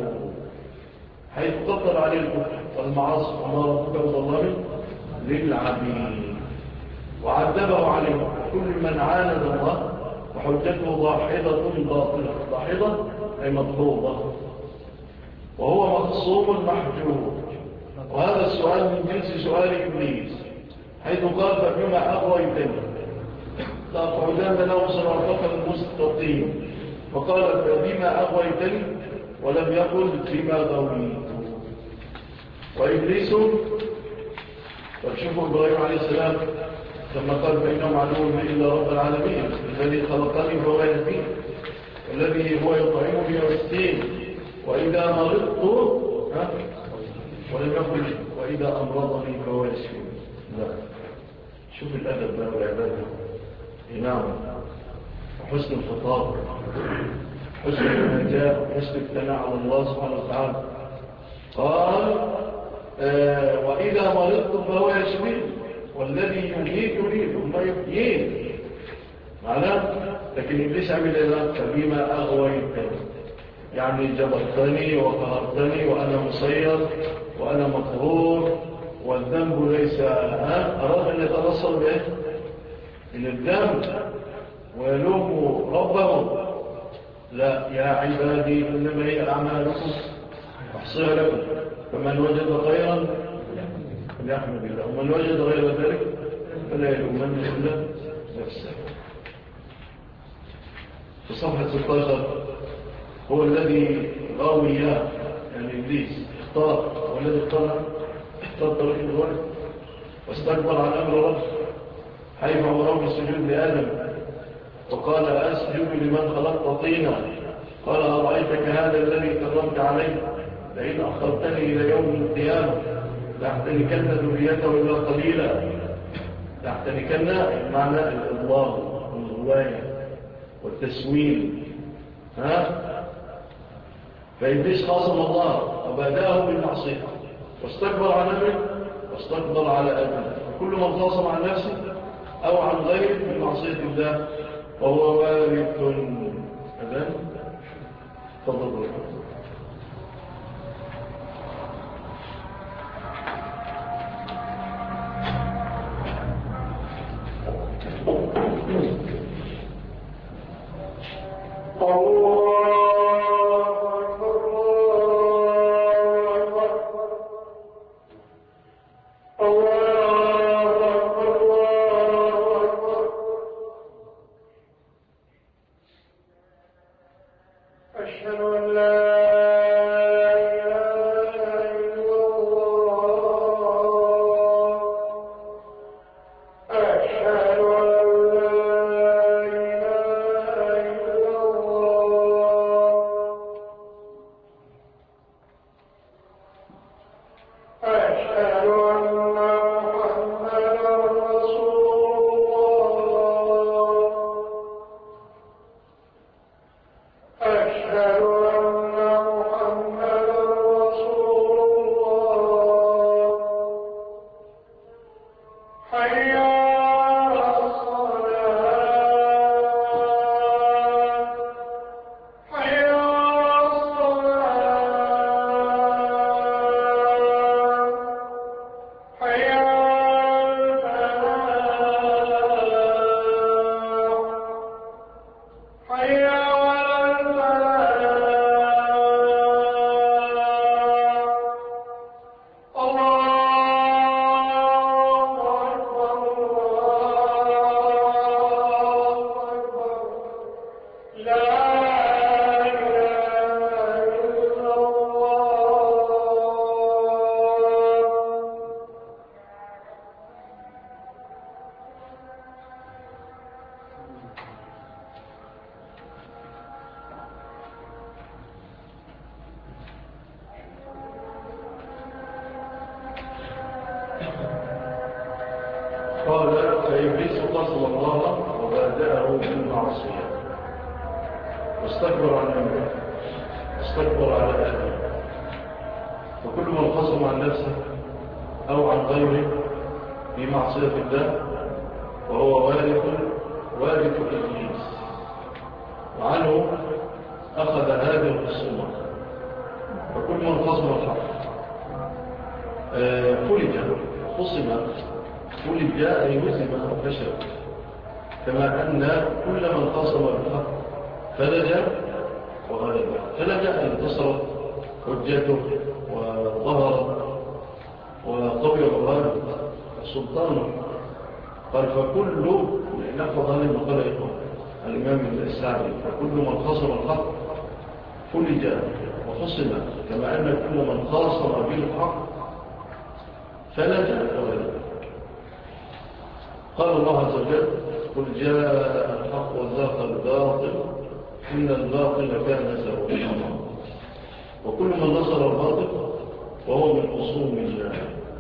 حيث قدر عليه الكفر والمعاصي وما ربك بظلام للعبيد، وعذبه عليه كل من عاند الله وحجته ضاحضة باطلة. ضاحضة أي مطلوبة، وهو مخصوم محجوب. وهذا السؤال من جنس سؤال إبليس حيث قال فبما أغويتني لأقعدن لهم صراطك المستقيم، فقال فبما أغويتني ولم يقل بما غويت. وإبليس فشوفوا إبراهيم عليه السلام لما قال فإنهم عدو إلا رب العالمين الذي خلقني فهو يهدين والذي هو يطعمني ويسقين وإذا مرضت ولم يقل وإذا أمرضني فهو يشفين. لا، شوف الأدب بقى والعبادة. نعم، وحسن الخطاب، حسن النجاة، حسن الثناء على الله سبحانه وتعالى. قال وإذا مرضت فهو يشفين والذي يميتني ثم يحيين معناه. لكن إبليس عمل إيه؟ فبما أغويتني يعني جبرتني وقهرتني وأنا مصير وأنا مقهور، والذنب ليس أراد أن يتنصر به من الذنب ويلوم ربه. لا، يا عبادي إنما هي أعمالكم أحصيها لكم، فمن وجد خيرا فليحمد الله ومن وجد غير ذلك فلا يلومن إلا نفسه. في صفحة 16 هو الذي غاوي يعني إبليس اختار، والذي اختار طريق الغرب واستكبر عن أمر ربه حيث أمره بالسجود لآدم وقال أسجد لمن خلقت طينا. قال أرأيتك هذا الذي كرمت عليه لئن أخرتني إلى يوم القيامة لاحتنكن ذريته إلا قليلا. لاحتنكن معنى الإضلال والغواية والتسويل. فإبليس خاصم الله وباداه بالمعصية واستكبر عن أمره واستكبر على أمره. وكل من خاصم عن نفسه أو عن غيره بالمعصية الله وهو وارث. أذن تفضل. أشهد أن خاصم الله وبادأه بالمعصية واستكبر عن أمره، استكبر على أهله. فكل من خصم عن نفسه أو عن غيره في معصية الله وهو وارث إبليس، وعنه أخذ هذه الخصومة. فكل من خصم الحق فلج، خصم، فلج أي هزم أو فشل، كما أن كل من خصم الحق فلج وغلب. فلج أن انتصرت حجته وظهرت وقوي غلبه سلطانه. قال فكل نحفظ هذه المقالة الإمام السعدي، فكل من خصم الحق فلج وخصم، كما أن كل من خاصم بالحق فلج وغلب. قال الله عز وجل قل جاء الحق وزاق الباطل إن الباطل كان زهوقا. وكل من نصر الباطل وهو من خصوم الله.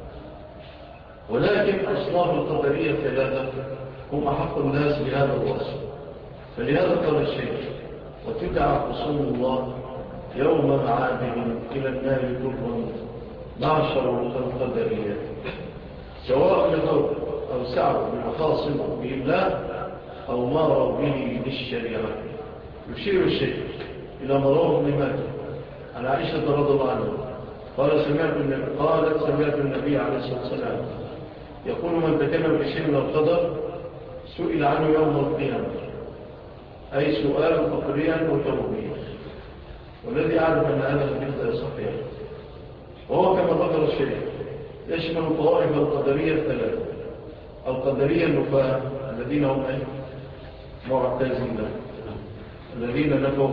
ولكن أصناف القدرية ثلاثة هم أحق الناس بهذا الوصف. فلهذا قال الشيخ وتدعى خصوم الله يوم معادهم إلى النار كرا معشر القدرية، سواء لهم أو سعوا بالخاصم بالله أو ماروا به للشريعة. يشير الشيخ إلى مراه بن ماجه عن عائشة رضي الله عنها قالت سمعت النبي عليه الصلاة والسلام يقول من تكلم بشيء من القدر سئل عنه يوم القيامة، أي سؤال فقريا وتوبيخ. والذي أعرف أن هذا الحديث صحيح، وهو كما ذكر الشيخ يشمل طوائف القدرية الثلاثة: القدرية النفاة الذين هم معتزلة الذين نفوا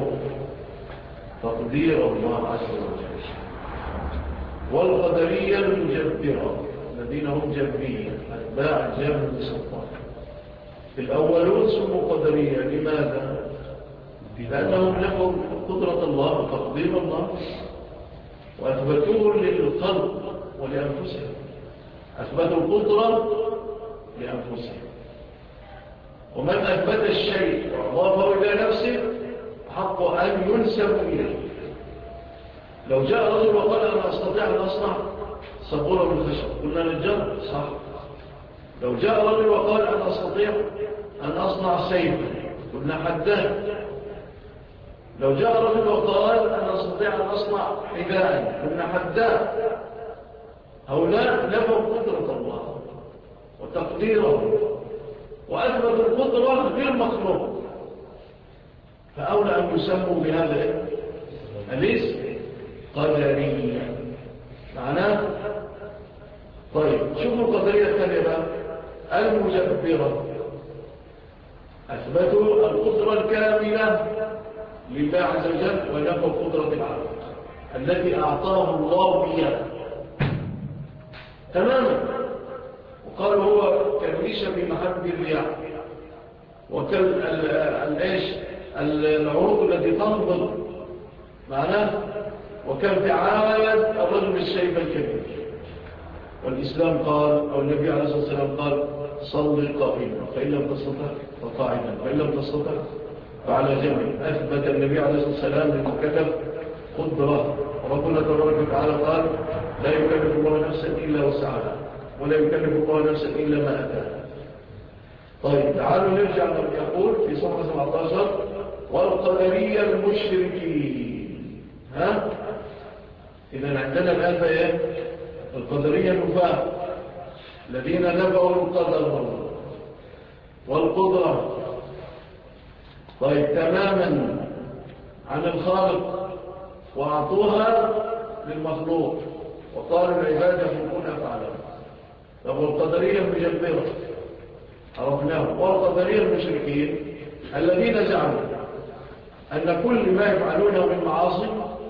تقدير الله عز وجل، والقدرية المجبرة الذين هم جبرية أتباع جبر السلطان. الأولون سموا قدرية. لماذا؟ لأنهم نفوا قدرة الله وتقدير الله وأثبتوه للخلق ولأنفسهم، أثبتوا القدرة لأنفسهم. ومن أثبت الشيء وأضافه إلى نفسه حق أن ينسب إليه. لو جاء رجل وقال أنا أستطيع أن أصنع صبورة من خشب قلنا للجر صح. لو جاء رجل وقال أنا أستطيع أن أصنع سيفا قلنا حداد. لو جاء رجل وقال أنا أستطيع أن أصنع حذاء قلنا حداد. هؤلاء نفوا قدرة الله وتقديره وأثبتوا القدرة غير مخلوق، فأولى أن يسموا بهذا الاسم قدرية معناه. طيب شوفوا القدرية الثانية بقى المجبرة، أثبتوا القدرة الكاملة لله عز وجل ونفوا قدرة العبد التي أعطاه الله بها تماما. وقالوا هو كالريشة بمحب الرياح العروض التي تنبض معناه وكالفعاية الرجل الشيب الكبير. والإسلام قال أو النبي عليه الصلاة والسلام قال صلي قائما فإن لم تستطع فقاعدا فإن لم تستطع فعلى جنب. أثبت النبي عليه الصلاة والسلام للمكلف قدرة. ربنا تبارك وتعالى قال لا يكلف الله نفسا إلا وسعها ولا يكلف الله نفسا إلا ما أتاها. طيب تعالوا نرجع يقول في صفحة 17 والقدرية المشركين. إذن عندنا الآن إيه؟ القدرية النفاة الذين نفعوا القدر والقدرة طيب تماما عن الخالق وأعطوها للمخلوق وقالوا العباد يخلقون أفعالهم. طب والقدرية المجبرة عرفناهم. والقدرية المشركين الذين زعموا أن كل ما يفعلونه من معاصي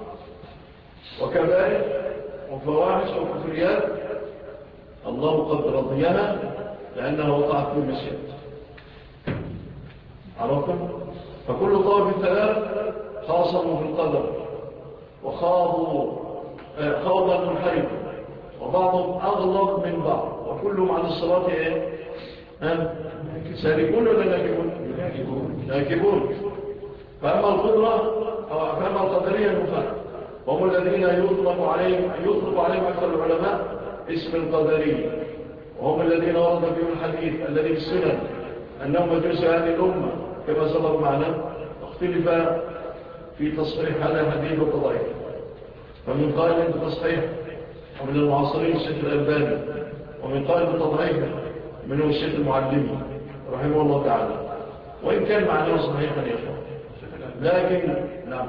وكبائر وفواحش وكفريات الله قد رضيها لأنها وقعت في المشيئة. عرفتم؟ فكل طائف الثلاث خاصموا في القدر وخاضوا خوضا منحرفا وبعضهم أغلط من بعض وكلهم عن الصراط سالكون ولا ناكبون؟ ناكبون. فأما القدرة أو فأما القدرية النفاق وهم الذين يطلق عليهم أكثر العلماء اسم القدري، وهم الذين ورد فيهم الحديث الذي في السنن أنهم مجوس هذه الأمة كما سبق معنا. اختلف في تصحيح هذا الحديث وتضعيف، فمن قال بتصحيح ومن المعاصرين الشيخ الألباني، ومن قال بتضعيف منه الشيخ المعلمي رحمه الله تعالى، وإن كان معناه صحيحا يخوى، لكن نعم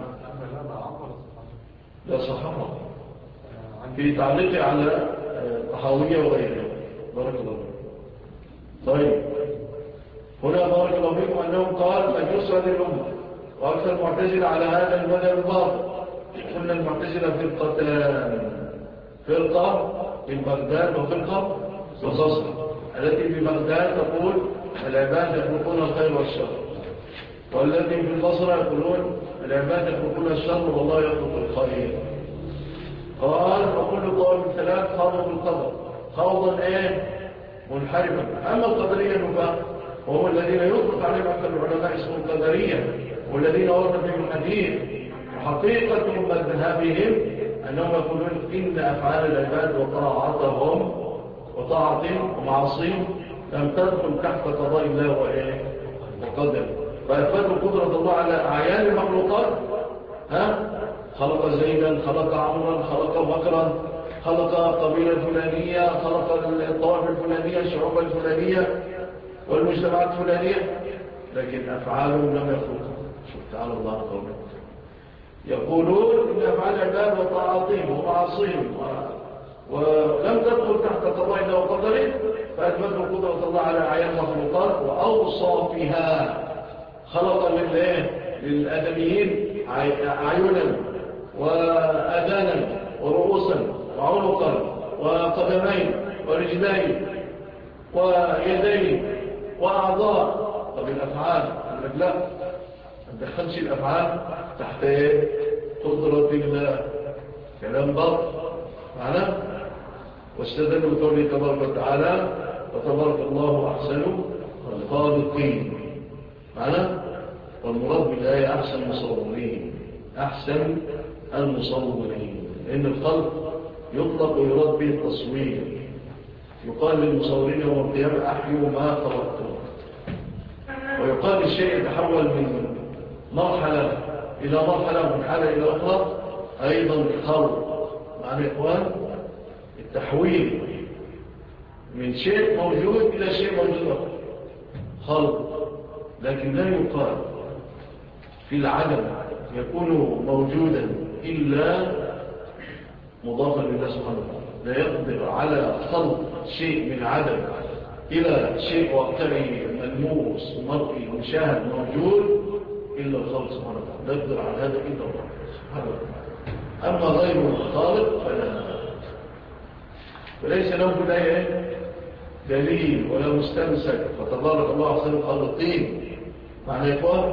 لا صححه في تعليق على طحاوية وغيرها. بارك الله فيكم. طيب هنا بارك الله فيكم أنهم قال مجوس هذه الأمة، وأكثر المعتزلة على هذا المذهب الباطل. قلنا المعتزلة فرقتان، فرقة في بغداد وفرقة في البصرة. التي في بغداد تقول العباد يخلقون الخير والشر، والتي في البصرة يقولون العباد يخلقون الشر والله يخلق الخير. قال وكل قول من ثلاث خاضوا في القدر خوضا منحرفا. أما القدرية النفاق وهم الذين يطلق عليهم أكثر العلماء اسم القدرية، والذين ورد فيهم الحديث، وحقيقة مذهبهم أنهم يقولون إن أفعال العباد وطاعتهم ومعاصيهم لم تدخل تحت قضاء الله وقدر، فأثبتوا قدرة الله على أعيان المخلوقات. خلق زيدا، خلق عمرا، خلق بكرا، خلق قبيلة الفلانية، خلق الطوائف الفلانية، الشعوب الفلانية والمجتمعات الفلانية، لكن أفعالهم لم يخلقوا. شوف تعالى الله قوله يقولون إن أفعال العباد وطاعتهم ومعاصيهم ولم تدخل تحت قضاء الله وقدره، فأثبتوا قدرة الله على أعيان المخلوقات وأوصافها. خلق للآدميين عيونا وأذانا ورؤوسا وعنقا وقدمين ورجلين ويدين وأعضاء. طب الأفعال لا، ما تدخلش الأفعال تحت قدرة الله، كلام باطل معنا. واستدلوا بقوله تبارك وتعالى وتبارك الله أحسن الخالقين معنا. والمراد بالآية أحسن المصورين، أحسن المصورين، لأن الخلق يطلق ويراد به التصوير. يقال للمصورين يوم القيامة أحيوا ما خلقتم، ويقال الشيء يتحول من مرحلة إلى مرحلة ومن حالة إلى أخرى أيضا الخلق. معنى إخوان التحويل من شيء موجود إلى شيء موجود خلق، لكن لا يقال في العدم يكون موجودا إلا مضافا لله سبحانه وتعالى. لا يقدر على خلق شيء من عدم إلى شيء واقعي ملموس مرئي مشاهد موجود إلا الخالق سبحانه وتعالى. لا يقدر على هذا إلا الله سبحانه وتعالى. أما غير الخالق فليس له بالآية دليل ولا مستمسك. فتبارك الله أحسن الخالقين. معنى يقول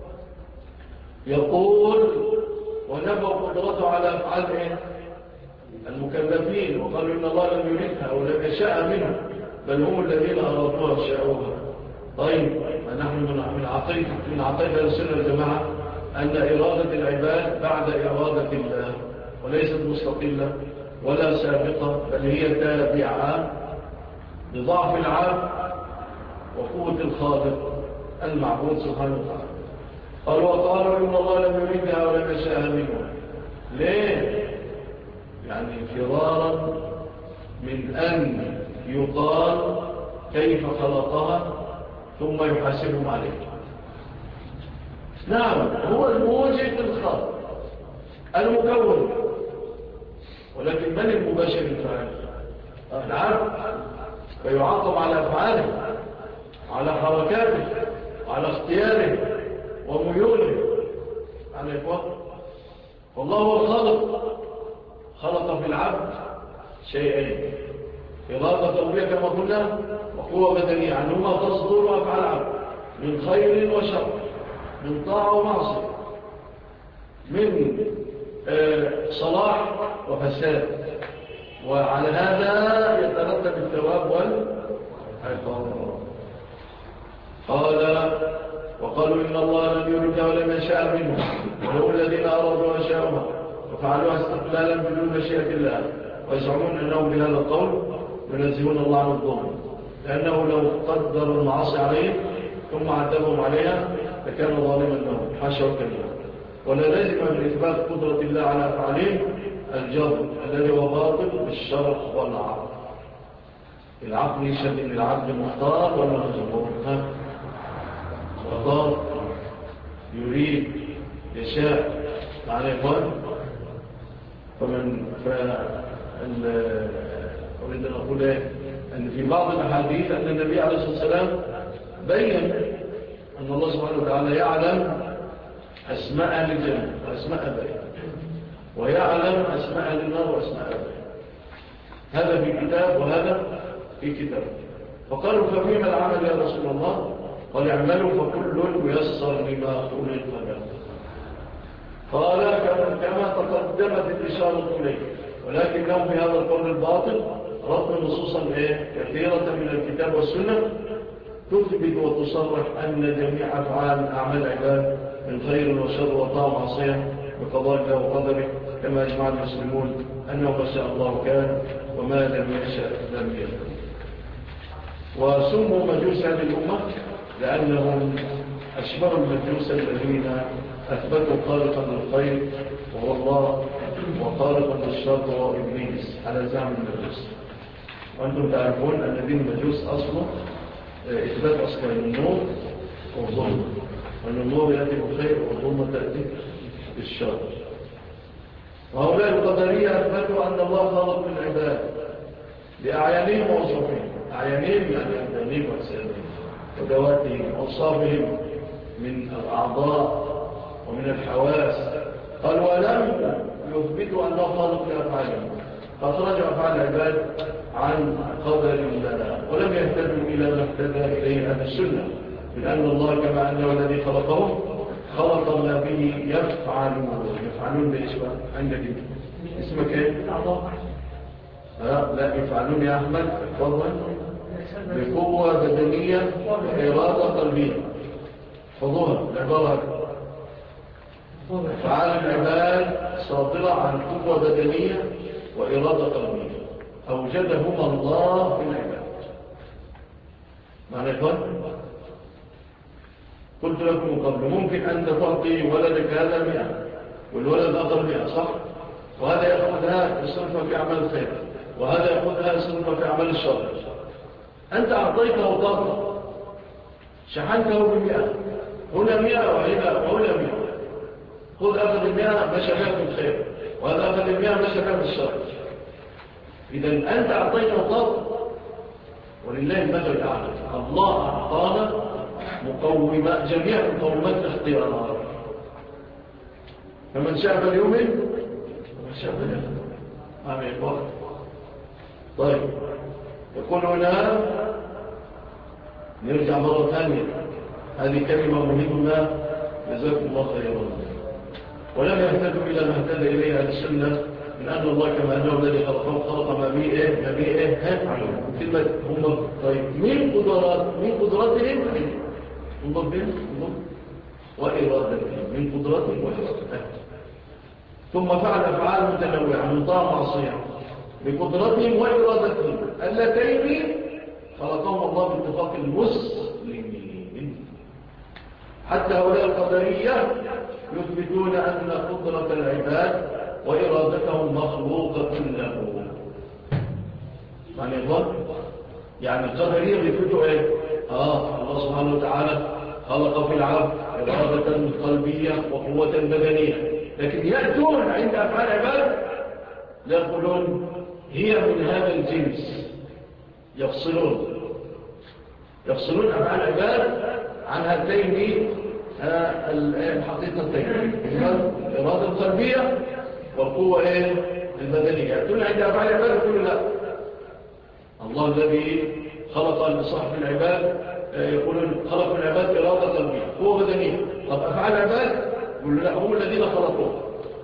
ونفى قدرته على أفعال المكلفين، وقالوا إن الله لم يريدها ولم يشاء منها، بل هم الذين أرادوها وشاءوها. طيب نحن من عقيدة السنة الجماعة أن إرادة العباد بعد إرادة الله، وليست مستقلة ولا سابقة، بل هي تابعة لضعف العبد وقوة الخالق المعبود سبحانه وتعالى. وقالوا إن الله لم يريدها ولم يشاء منها. ليه؟ يعني فرارا من أن يقال كيف خلقها ثم يحاسبهم عليه. نعم هو الموجد الخالق المكون، ولكن من المباشر الفاعل؟ العبد، فيعاقب على أفعاله، على حركاته، على اختياره وميوله. على إخوة والله هو الخالق، خلق في العبد شيئين: إرادة قلبية كما قلنا، وقوة بدنية، عنهما تصدر أفعال العبد من خير وشر، من طاعة ومعصية، من صلاح وفساد، وعلى هذا يترتب الثواب والعقاب. قال وقالوا إن الله لم يرد ولم يشاء منه وهم الذين أرادوا وشاءوها وفعلوها استقلالا بدون مشيئة الله ويزعمون أنهم بهذا القول ينزهون الله عن الظلم لأنه لو قدر المعاصي عليهم ثم عذبهم عليها لكان ظالما لهم حاشا وكلا. ولا لازم من إثبات قدرة الله على أفعالهم الجبر الذي هو باطل بالشرع والعقل. العقل يشهد أن العبد مختار ولا مجبور؟ مختار، يريد، يشاء، معنى يقول أريد أن أقول أن في بعض الأحاديث أن النبي عليه الصلاة والسلام بيّن أن الله سبحانه وتعالى يعلم أسماء أهل الجنة وأسماء أبائهم ويعلم أسماء أهل النار وأسماء أبائهم. هذا في كتاب وهذا في كتاب. فقالوا ففيما العمل يا رسول الله؟ قال اعملوا فكل ييسر لما خلق له. قال كما تقدمت الإشارة إليه ولكنهم في هذا القول الباطل رد نصوصا كثيرة من الكتاب والسنة تثبت وتصرح أن جميع أفعال أعمال العباد من خير وشر وطاعة وعصية بقضاء الله وقدره كما أجمع المسلمون أنه ما شاء الله كان وما لم يشاء لم يكن. وسموا مجوس هذه الأمة لأنهم أشبه المجوس الذين أثبتوا خالقا للخير وهو الله وخالقا للشر وهو إبليس على زعم المجوس. وأنتم تعرفون أن دين المجوس أصله إثبات أصلا النور والظلم، وأن النور يأتي بالخير والظلم تأتي بالشر. وهؤلاء القدرية أثبتوا أن الله خالق العباد بأعيانهم وأوصافهم. أعيانهم يعني أبدانهم وأجسادهم وذواتهم وأوصافهم من الأعضاء ومن الحواس. قال ولم يثبتوا أنه خالق لأفعالهم، فأخرجوا أفعال العباد عن قدر الله ولم يهتدوا إلى ما اهتدى إليه أهل السنة من أن الله كما أنه الذي خلقهم خلق ما به يفعلون بإسمه. عندك اسمك ايه؟ لا يفعلون يا أحمد فضلا بقوة بدنية وإرادة قلبية. فضوها العبارة أفعال العباد صادرة عن قوة بدنية وإرادة قلبية أوجدهما الله في العباد. معنى يقول قلت لكم قبل ممكن أن تعطي ولدك هذا 100 والولد آخر 100 صح؟ وهذا يأخذها يصرفها في أعمال الخير وهذا يأخذها يصرفها في أعمال الشر. أنت أعطيته طاقة شحنته ب100 هنا 100 وهنا 100. خذ أخذ 100 مشى بها في الخير وهذا أخذ 100 مشى بها في الشر. إذن أنت أعطيته طاقة ولله المثل الأعلى. الله أعطانا مقومات جميع مقومات الاختيارات فمن شاء فليؤمن ومن شاء فليكفر. آمين. طيب يقول هنا نرجع مرة ثانية هذه كلمة مهمة جزاكم الله خيرا. ولم يهتدوا إلى ما اهتدى إليه أهل السنة من أن الله كما أنه الذي خلق ما به كلمة هم. طيب من قدراتهم وإرادتهم من قدراتهم وإرادتهم ثم فعل أفعال متنوعة من طاعة معصية بقدرتهم وإرادتهم اللتين خلقهم الله باتفاق المسلمين. حتى هؤلاء القدرية يثبتون أن قدرة العباد وإرادتهم مخلوقة له. معنى يقول يعني القدرية يثبتوا ايه؟ الله سبحانه وتعالى خلق في العبد إرادة قلبية وقوة بدنية، لكن يأتون عند أفعال العباد يقولون هي من هذا الجنس. يفصلون أفعال العباد عن هاتين الحقيقتين الإرادة القلبية والقوة البدنية. يأتون عند أفعال العباد يقولون لا، الله الذي خلق لصاحب العباد يقولون خلق العباد إرادة قلبية قوة بدنية. طب أفعال العباد يقولون لا، هم الذين خلقوه.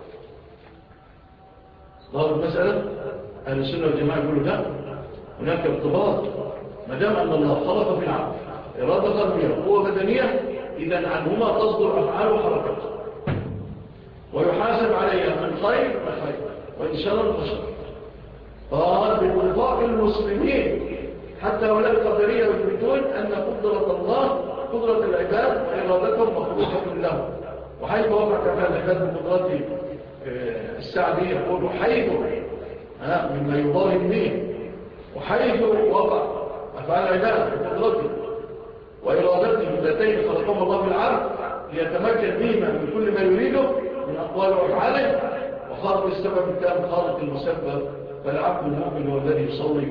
ظهر المسألة أهل السنة والجماعة يقولوا لا، هناك ارتباط ما دام أن الله خلق في العبد إرادة قلبية قوة بدنية، إذن عنهما تصدر أفعال وحركات ويحاسب عليها من خير فخير وإن شر فشر. قال باتفاق المسلمين حتى ولا القدرية يثبتون أن قدرة الله قدرة العباد وإرادتهم مخلوقة لهم، وحيث وقع كفاء العباد بقدرته السعدي يقول حيث مما يضاهم به، وحيث وقع أفعال العباد بقدرته وإرادته اللتين خلقهم الله بالعبد ليتمكن بهما من كل ما يريده من أقوال وأفعاله، وخارج السبب التام خارج المسبب، فالعبد المؤمن هو الذي يصلي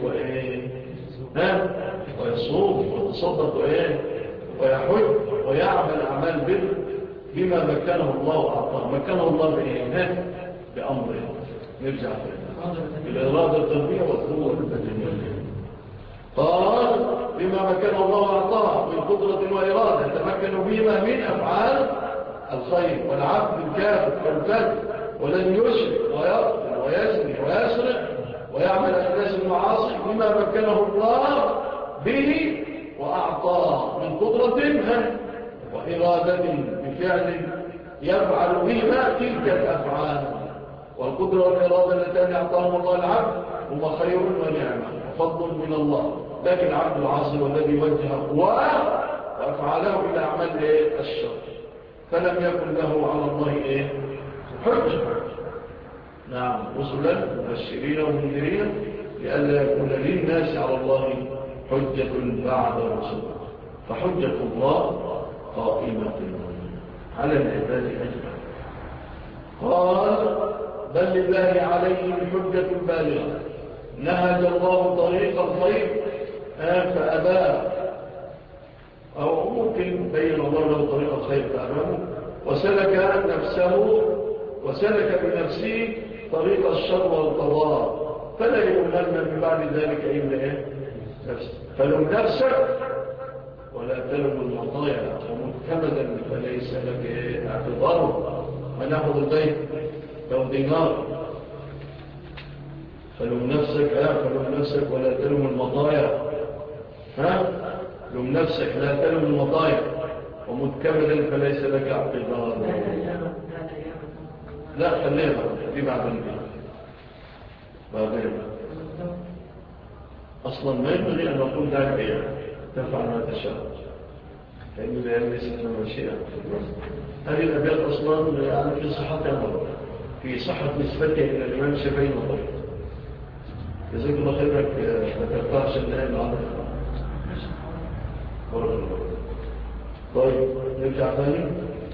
ويصوم ويتصدق ويحج ويعمل أعمال بر بما مكنه الله وأعطاه. مكنه الله بأمره، نرجع بالإرادة القلبية والقوة البدنية. قال بما مكنه الله وأعطاه من قدرة وإرادة يتمكن بهما من أفعال الخير، والعبد الكافر كالفجر ولن يشرك ويقتل ويزني ويسرق ويعمل أحداث المعاصي بما مكنه الله به وأعطاه من قدرة وإرادة بفعل يفعل بهما تلك الأفعال. والقدرة والإرادة اللتان أعطاهم الله العبد هما خير ونعمة وفضل من الله، لكن العبد العاصي والذي وجه وأفعاله إلى أعمال الشر فلم يكن له على الله حجة. نعم، رسلا مبشرين ومنذرين لئلا يكون للناس على الله حجة بعد الرسل، فحجة الله قائمة على العباد أجمعين. قال بل لله عليهم حجة بالغة، نهج الله طريق الخير فأباه، أو ممكن بين الله له طريق الخير فأباه، وسلك بنفسه طريق الشر والقضاء، فلا يؤمن من بعد ذلك إلا نفسه. فلم نفسك ولا تلم المطايا ومكتمدا فليس لك اعتباره. ونأخذ البيت لو دينار، فلم نفسك ولا تلم المطايا، لم نفسك لا تلم المطايا ومتكملا فليس لك اعتبار. لا خليها دي بعدين اصلا ما ينبغي ان نقول دائما تفعل ما تشاء، لأنه لا يلبس لما شيئا. هذه الأبيات أصلا يعني في صحتها في صحة نسبتها إلى الإمام الشافعي مطلق. جزاك الله خيرك ذكرتها عشان نعلم عنها. بارك الله. طيب نرجع ثاني.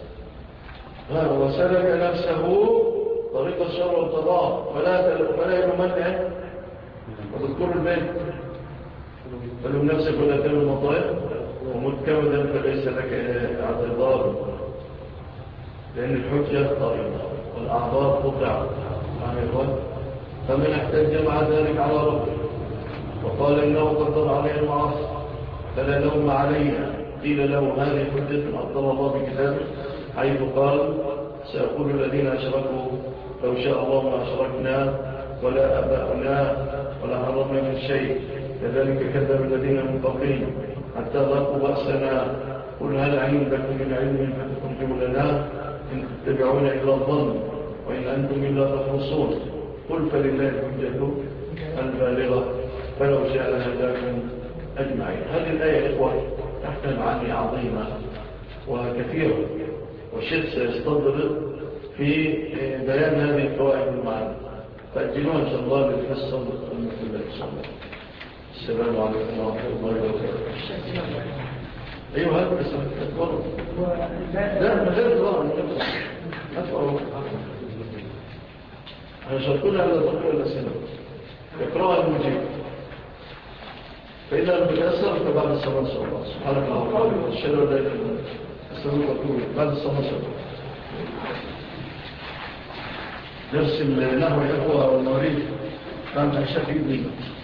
وسلك نفسه طريق الشر والقضاء فلا يمنع وتذكر البيت. فلم نفسك ولا تلم المطايا ومتكمدا فليس لك اعتذار، لأن الحجة قائمة والأعذار قطعت. فمن احتج مع ذلك على ربه وقال إنه قدر عليه المعاصي فلا لوم عليها، قيل له هذه حجة أقدر الله بكتابه، حيث قال سيقول الذين أشركوا لو شاء الله ما أشركنا ولا أباؤنا ولا حرمنا من شيء، كذلك كذب الذين من قبلهم حتى ذاقوا بأسنا، قل هل عندكم من علم فتخرجوا لنا إن تتبعون إلا الظن وإن أنتم إلا تخرصون، قل فلله الحجة البالغة فلو شاء هداكم أجمعين. هذه الآية إخوة تحت معاني عظيمة وكثيرة، والشيخ سيستدرك في بيان هذه الفوائد المعاني، فأجلوها إن شاء الله للحصة المثلة إن شاء الله. السلام عليكم ورحمة الله وبركاته. أيها هذا بس أتفضل. لا من غير الله أتفضل. أنا شرطنا على ذكر الأسئلة يقرأها المجيب، فإذا لم يتأثر فبعد الصلاة إن شاء الله. سبحانك اللهم وبحمدك أشهد أن لا إله إلا أنت أستغفرك وأتوب إليك. بعد الصلاة إن شاء الله. درس النحو يا إخوة والمواريث كان عشاء في إذن